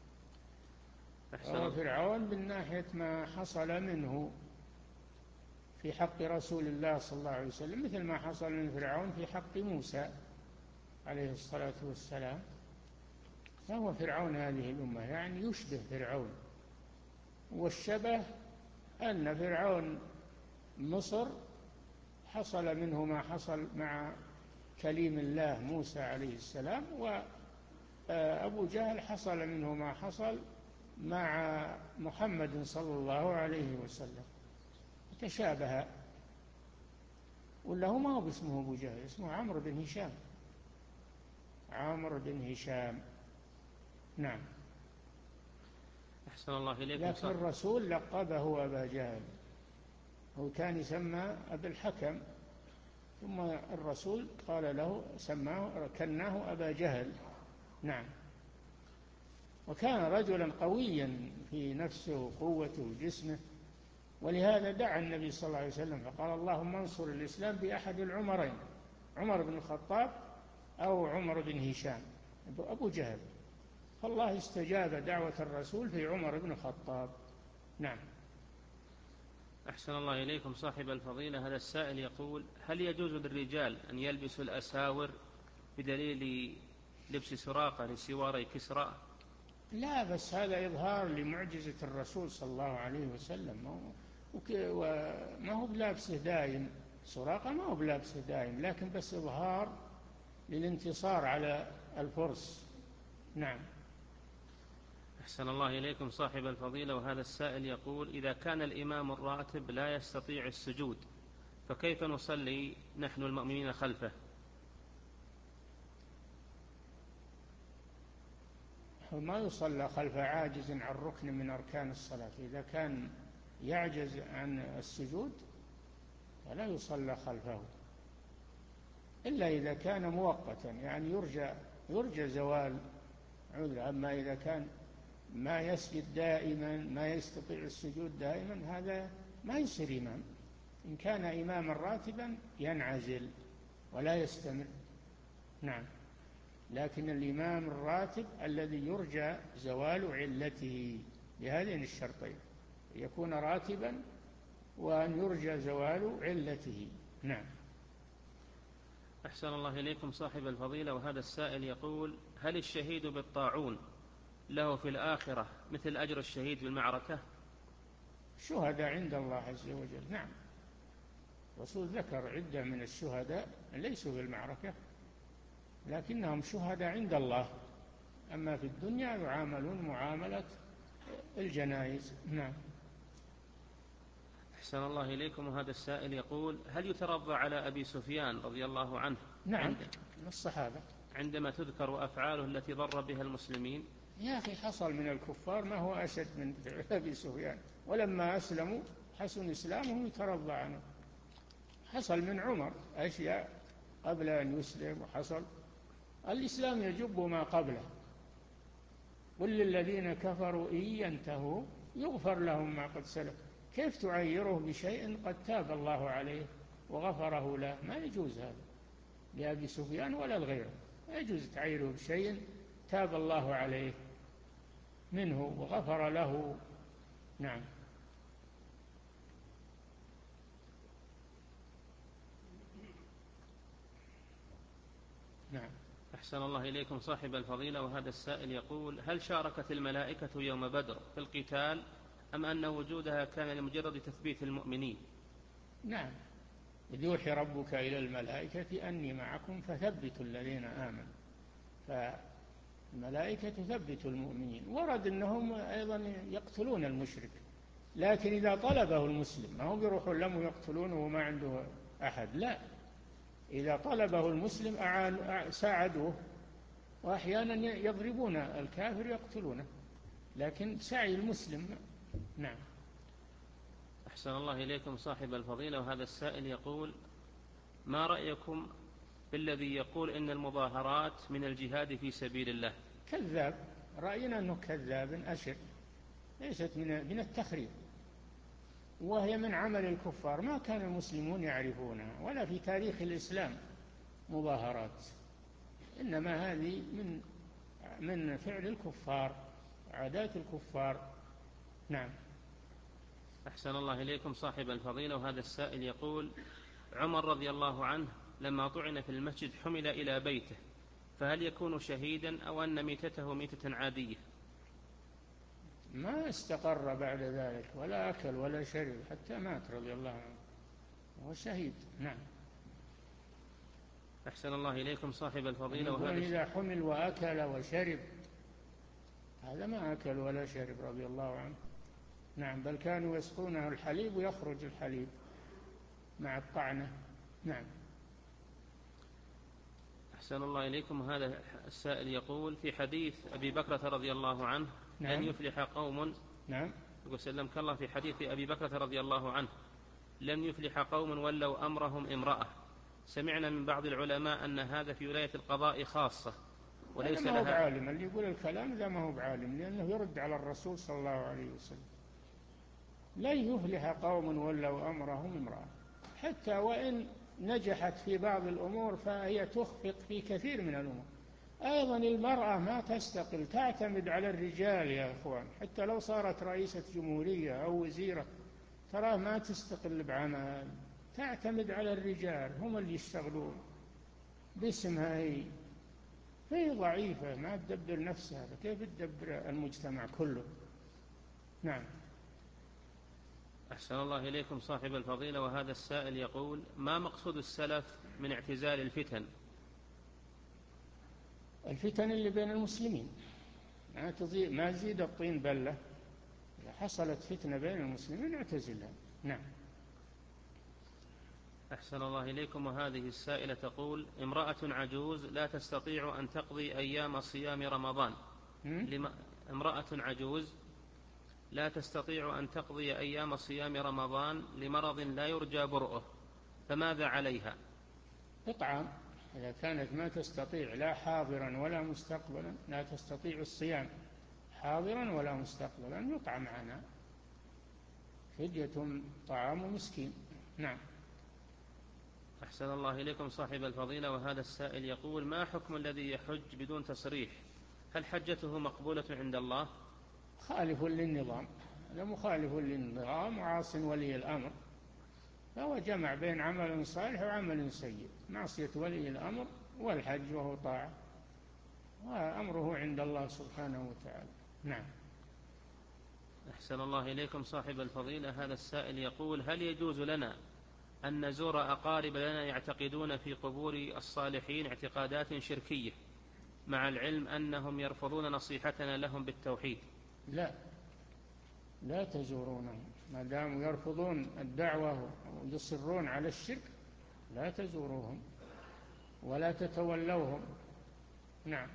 فرعون من ناحية ما حصل منه في حق رسول الله صلى الله عليه وسلم مثل ما حصل من فرعون في حق موسى عليه الصلاة والسلام، فهو فرعون هذه الأمة، يعني يشبه فرعون. والشبه أن فرعون مصر حصل منه ما حصل مع كليم الله موسى عليه السلام، وأبو جهل حصل منه ما حصل مع محمد صلى الله عليه وسلم، تشابه. ولا هو ما هو باسمه أبو جهل، اسمه عمرو بن هشام، عمرو بن هشام. نعم. أحسن الله إليكم. لكن الرسول لقبه أبا جهل، هو كان يسمى أبا الحكم، ثم الرسول قال له سماه كناه أبا جهل. نعم. وكان رجلا قويا في نفسه وقوته وجسمه، ولهذا دعا النبي صلى الله عليه وسلم فقال: اللهم انصر الإسلام بأحد العمرين، عمر بن الخطاب أو عمر بن هشام أبو جهل، فالله استجاب دعوة الرسول في عمر بن الخطاب. نعم. أحسن الله إليكم صاحب الفضيلة. هذا السائل يقول: هل يجوز للرجال أن يلبسوا الأساور بدليل لبس سراقة لسواري كسرى؟ لا، بس هذا إظهار لمعجزة الرسول صلى الله عليه وسلم، وما هو بلابسه دائم، سراقة ما هو بلابسه دائم، لكن بس إظهار للانتصار على الفرس. نعم. أحسن الله إليكم صاحب الفضيلة. وهذا السائل يقول: إذا كان الإمام الراتب لا يستطيع السجود فكيف نصلي نحن المؤمنين خلفه؟ ما يصلى خلف عاجز عن ركن من أركان الصلاة، إذا كان يعجز عن السجود فلا يصلى خلفه، إلا إذا كان مؤقتا، يعني يرجى يرجى زوال عذر. أما إذا كان ما يسجد دائما، ما يستطيع السجود دائما، هذا ما يصير إمام. إن كان إماما راتبا ينعزل ولا يستمر. نعم. لكن الإمام الراتب الذي يرجى زوال علته بهذين الشرطين، يكون راتبا وأن يرجى زوال علته. نعم. أحسن الله إليكم صاحب الفضيلة. وهذا السائل يقول: هل الشهيد بالطاعون له في الآخرة مثل أجر الشهيد في المعركة؟ شهداء عند الله عز وجل. نعم. الرسول ذكر عدة من الشهداء ليسوا في المعركة لكنهم شهداء عند الله، أما في الدنيا يعاملون معاملة الجنائز. نعم. أحسن الله إليكم. وهذا السائل يقول: هل يترضى على أبي سفيان رضي الله عنه؟ نعم، من الصحابة عندما تذكر أفعاله التي ضر بها المسلمين؟ يا أخي، حصل من الكفار ما هو أشد من أبي سفيان، ولما أسلموا حسن إسلامهم يترضى عنه. حصل من عمر أشياء قبل أن يسلم، وحصل الإسلام يجب ما قبله. قل للذين كفروا إن ينتهوا يغفر لهم ما قد سلف. كيف تعيره بشيء قد تاب الله عليه وغفره له؟ ما يجوز هذا لأبي سفيان ولا الغير، ما يجوز تعيره بشيء تاب الله عليه منه وغفر له. نعم. نعم. أحسن الله إليكم صاحب الفضيلة. وهذا السائل يقول: هل شاركت الملائكة يوم بدر في القتال أم أن وجودها كان لمجرد تثبيت المؤمنين؟ نعم. إذ يوحي ربك إلى الملائكة أني معكم فثبتوا الذين آمنوا، فالملائكة تثبت المؤمنين. ورد أنهم أيضا يقتلون المشرك، لكن إذا طلبه المسلم، ما هم بيروحون لهم يقتلونه وما عنده أحد، لا، إذا طلبه المسلم أعان ساعدوه، وأحيانا يضربون الكافر يقتلونه، لكن سعي المسلم. نعم. أحسن الله إليكم صاحب الفضيلة، وهذا السائل يقول: ما رأيكم بالذي يقول إن المظاهرات من الجهاد في سبيل الله؟ كذاب، رأينا أنه كذاب أشر، ليست من من التخريب، وهي من عمل الكفار، ما كان المسلمون يعرفونها ولا في تاريخ الإسلام مظاهرات، إنما هذه من من فعل الكفار، عادات الكفار. نعم. أحسن الله إليكم صاحب الفضيلة، وهذا السائل يقول: عمر رضي الله عنه لما طعن في المسجد حمل إلى بيته، فهل يكون شهيدا أو أن ميتته ميتة عادية؟ ما استقر بعد ذلك ولا أكل ولا شرب حتى مات رضي الله عنه، هو شهيد. نعم. أحسن الله إليكم صاحب الفضيلة، وهذا إذا حمل وأكل وشرب، هذا ما أكل ولا شرب رضي الله عنه. نعم، بل كانوا يسقونه الحليب ويخرج الحليب مع الطعنة. نعم. أحسن الله إليكم. هذا السائل يقول: في حديث أبي بكرة رضي الله عنه نعم. لن يفلح قوم. نعم. يقول سلمك الله: في حديث أبي بكرة رضي الله عنه لن يفلح قوم ولوا أمرهم امرأة. سمعنا من بعض العلماء أن هذا في ولاية القضاء خاصة وليس لها. ما هو لها. بعالم اللي يقول الكلام ذا، ما هو بعالم، لأنه يرد على الرسول صلى الله عليه وسلم. لن يفلح قوم ولوا أمرهم امرأة، حتى وإن نجحت في بعض الأمور فهي تخفق في كثير من الأمور. أيضا المرأة ما تستقل، تعتمد على الرجال يا أخوان، حتى لو صارت رئيسة جمهورية أو وزيرة ترى ما تستقل بعمل، تعتمد على الرجال، هم اللي يشتغلون باسمها، هي هي ضعيفة ما تدبر نفسها، فكيف تدبر المجتمع كله؟ نعم. أحسن الله إليكم صاحب الفضيلة، وهذا السائل يقول: ما مقصود السلف من اعتزال الفتن؟ الفتن اللي بين المسلمين، ما تزيد ما تزيد الطين بلة، إذا حصلت فتنة بين المسلمين اعتزلها. نعم. أحسن الله إليكم، وهذه السائلة تقول: امرأة عجوز لا تستطيع أن تقضي أيام صيام رمضان. لما امرأة عجوز لا تستطيع أن تقضي أيام صيام رمضان لمرض لا يرجى برؤه، فماذا عليها؟ إطعام، إذا كانت ما تستطيع لا حاضرا ولا مستقبلا، لا تستطيع الصيام حاضرا ولا مستقبلا، يطعم عنها، فدية طعام مسكين. نعم. أحسن الله إليكم صاحب الفضيلة، وهذا السائل يقول: ما حكم الذي يحج بدون تصريح؟ هل حجته مقبولة عند الله؟ خالف للنظام، هذا مخالف للنظام وعاص ولي الأمر، فهو جمع بين عمل صالح وعمل سيء، معصية ولي الأمر والحج وهو طاعة، وأمره عند الله سبحانه وتعالى. نعم. أحسن الله إليكم صاحب الفضيلة، هذا السائل يقول: هل يجوز لنا أن نزور أقارب لنا يعتقدون في قبور الصالحين اعتقادات شركية، مع العلم أنهم يرفضون نصيحتنا لهم بالتوحيد؟ لا، لا تزورونهم ما داموا يرفضون الدعوة ويصرون على الشرك، لا تزوروهم ولا تتولوهم. نعم.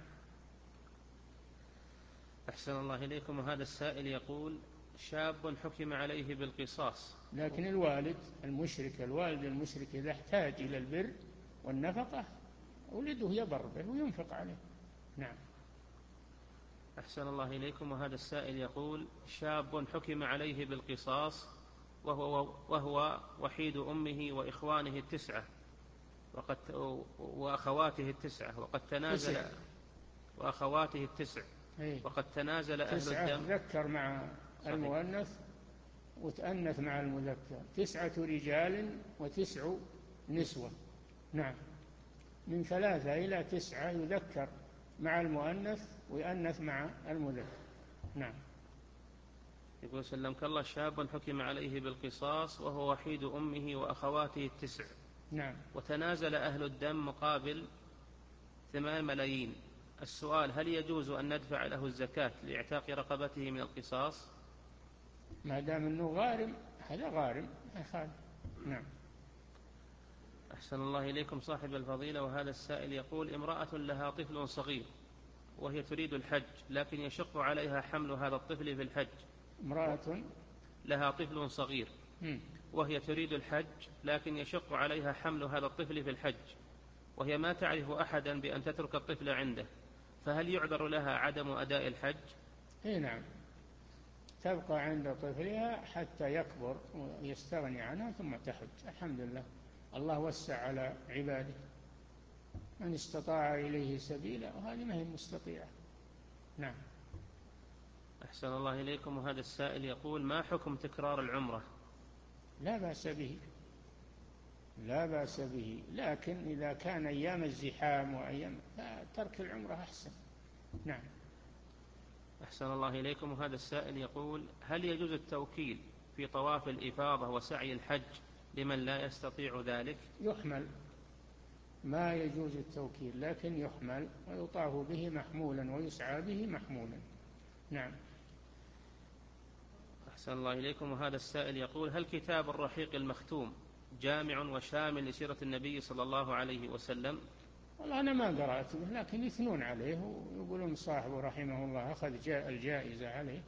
أحسن الله إليكم، وهذا السائل يقول: شاب حكم عليه بالقصاص، لكن الوالد المشرك الوالد المشرك إذا احتاج إلى البر والنفقة ولده يبر به وينفق عليه. نعم. أحسن الله إليكم، وهذا السائل يقول: شاب حكم عليه بالقصاص وهو, وهو وحيد أمه وإخوانه التسعة وقد وأخواته التسعة وقد تنازل تسع. وأخواته التسع ايه؟ وقد تنازل أهل تسعة الدم. تذكر مع صحيح. المؤنث وتأنث مع المذكر، تسعة رجال وتسع نسوة. نعم، من ثلاثة إلى تسعة يذكر مع المؤنث ويأنث مع المذكر. نعم. يقول سلمك الله: شاب حكم عليه بالقصاص وهو وحيد أمه وأخواته التسع. نعم. وتنازل أهل الدم مقابل ثمان ملايين، السؤال: هل يجوز أن ندفع له الزكاة لإعتاق رقبته من القصاص؟ ما دام أنه غارم، هذا غارم ما يخالف. نعم. أحسن الله إليكم صاحب الفضيلة، وهذا السائل يقول: امرأة لها طفل صغير وهي تريد الحج، لكن يشق عليها حمل هذا الطفل في الحج. امرأة لها طفل صغير وهي تريد الحج، لكن يشق عليها حمل هذا الطفل في الحج، وهي ما تعرف أحدا بأن تترك الطفل عنده، فهل يعذر لها عدم أداء الحج؟ إيه نعم، تبقى عند طفلها حتى يكبر ويستغني عنها ثم تحج. الحمد لله، الله وسع على عباده، من استطاع إليه سبيلا، وهذه ما هي مستطيعة. نعم. أحسن الله إليكم، وهذا السائل يقول: ما حكم تكرار العمرة؟ لا بأس به، لا بأس به، لكن إذا كان أيام الزحام وأيام ترك العمرة أحسن. نعم. أحسن الله إليكم، وهذا السائل يقول: هل يجوز التوكيل في طواف الإفاضة وسعي الحج لمن لا يستطيع ذلك؟ يحمل، ما يجوز التوكيل، لكن يحمل ويطاف به محمولا ويسعى به محمولا. نعم. أحسن الله إليكم، وهذا السائل يقول: هل كتاب الرحيق المختوم جامع وشامل لسيرة النبي صلى الله عليه وسلم؟ والله أنا ما قرأت به، لكن يثنون عليه ويقولون صاحبه رحمه الله أخذ الجائزة عليه.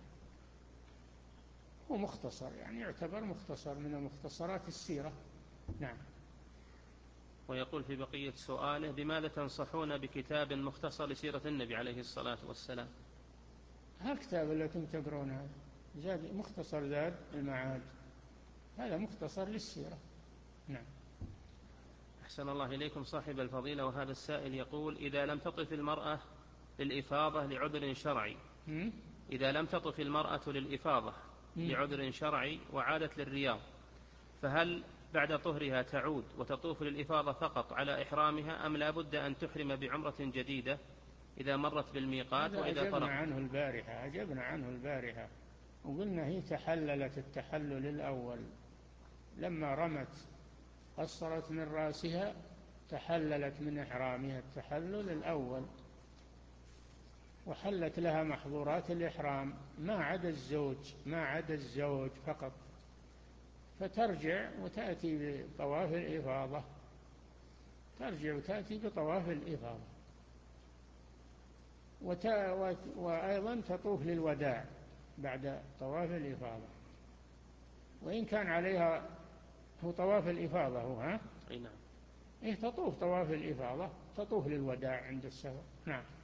هو مختصر، يعني يعتبر مختصر من مختصرات السيرة. نعم. ويقول في بقية سؤاله: بماذا تنصحون بكتاب مختصر لسيرة النبي عليه الصلاة والسلام؟ ها الكتاب الذي تقرون هذا زاد مختصر زاد المعاد، هذا مختصر للسيرة. نعم. أحسن الله إليكم صاحب الفضيلة، وهذا السائل يقول: إذا لم تطف المرأة للإفاضة لعذر شرعي إذا لم تطف المرأة للإفاضة لعذر شرعي وعادت للرياض، فهل بعد طهرها تعود وتطوف للإفاضة فقط على إحرامها، أم لا بد أن تحرم بعمرة جديدة إذا مرت بالميقات وإذا فرغت؟ أجبنا عنه البارحة أجبنا عنه البارحة وقلنا هي تحللت التحلل الأول لما رمت، قصرت من رأسها، تحللت من إحرامها التحلل الأول، وحلت لها محظورات الإحرام ما عدا الزوج ما عدا الزوج فقط، فترجع وتأتي بطواف الإفاضة، ترجع وتأتي بطواف الإفاضة، وأيضا تطوف للوداع بعد طواف الإفاضة، وإن كان عليها هو طواف الإفاضة هو ها؟ أي نعم. إيه تطوف طواف الإفاضة، تطوف للوداع عند السفر. نعم.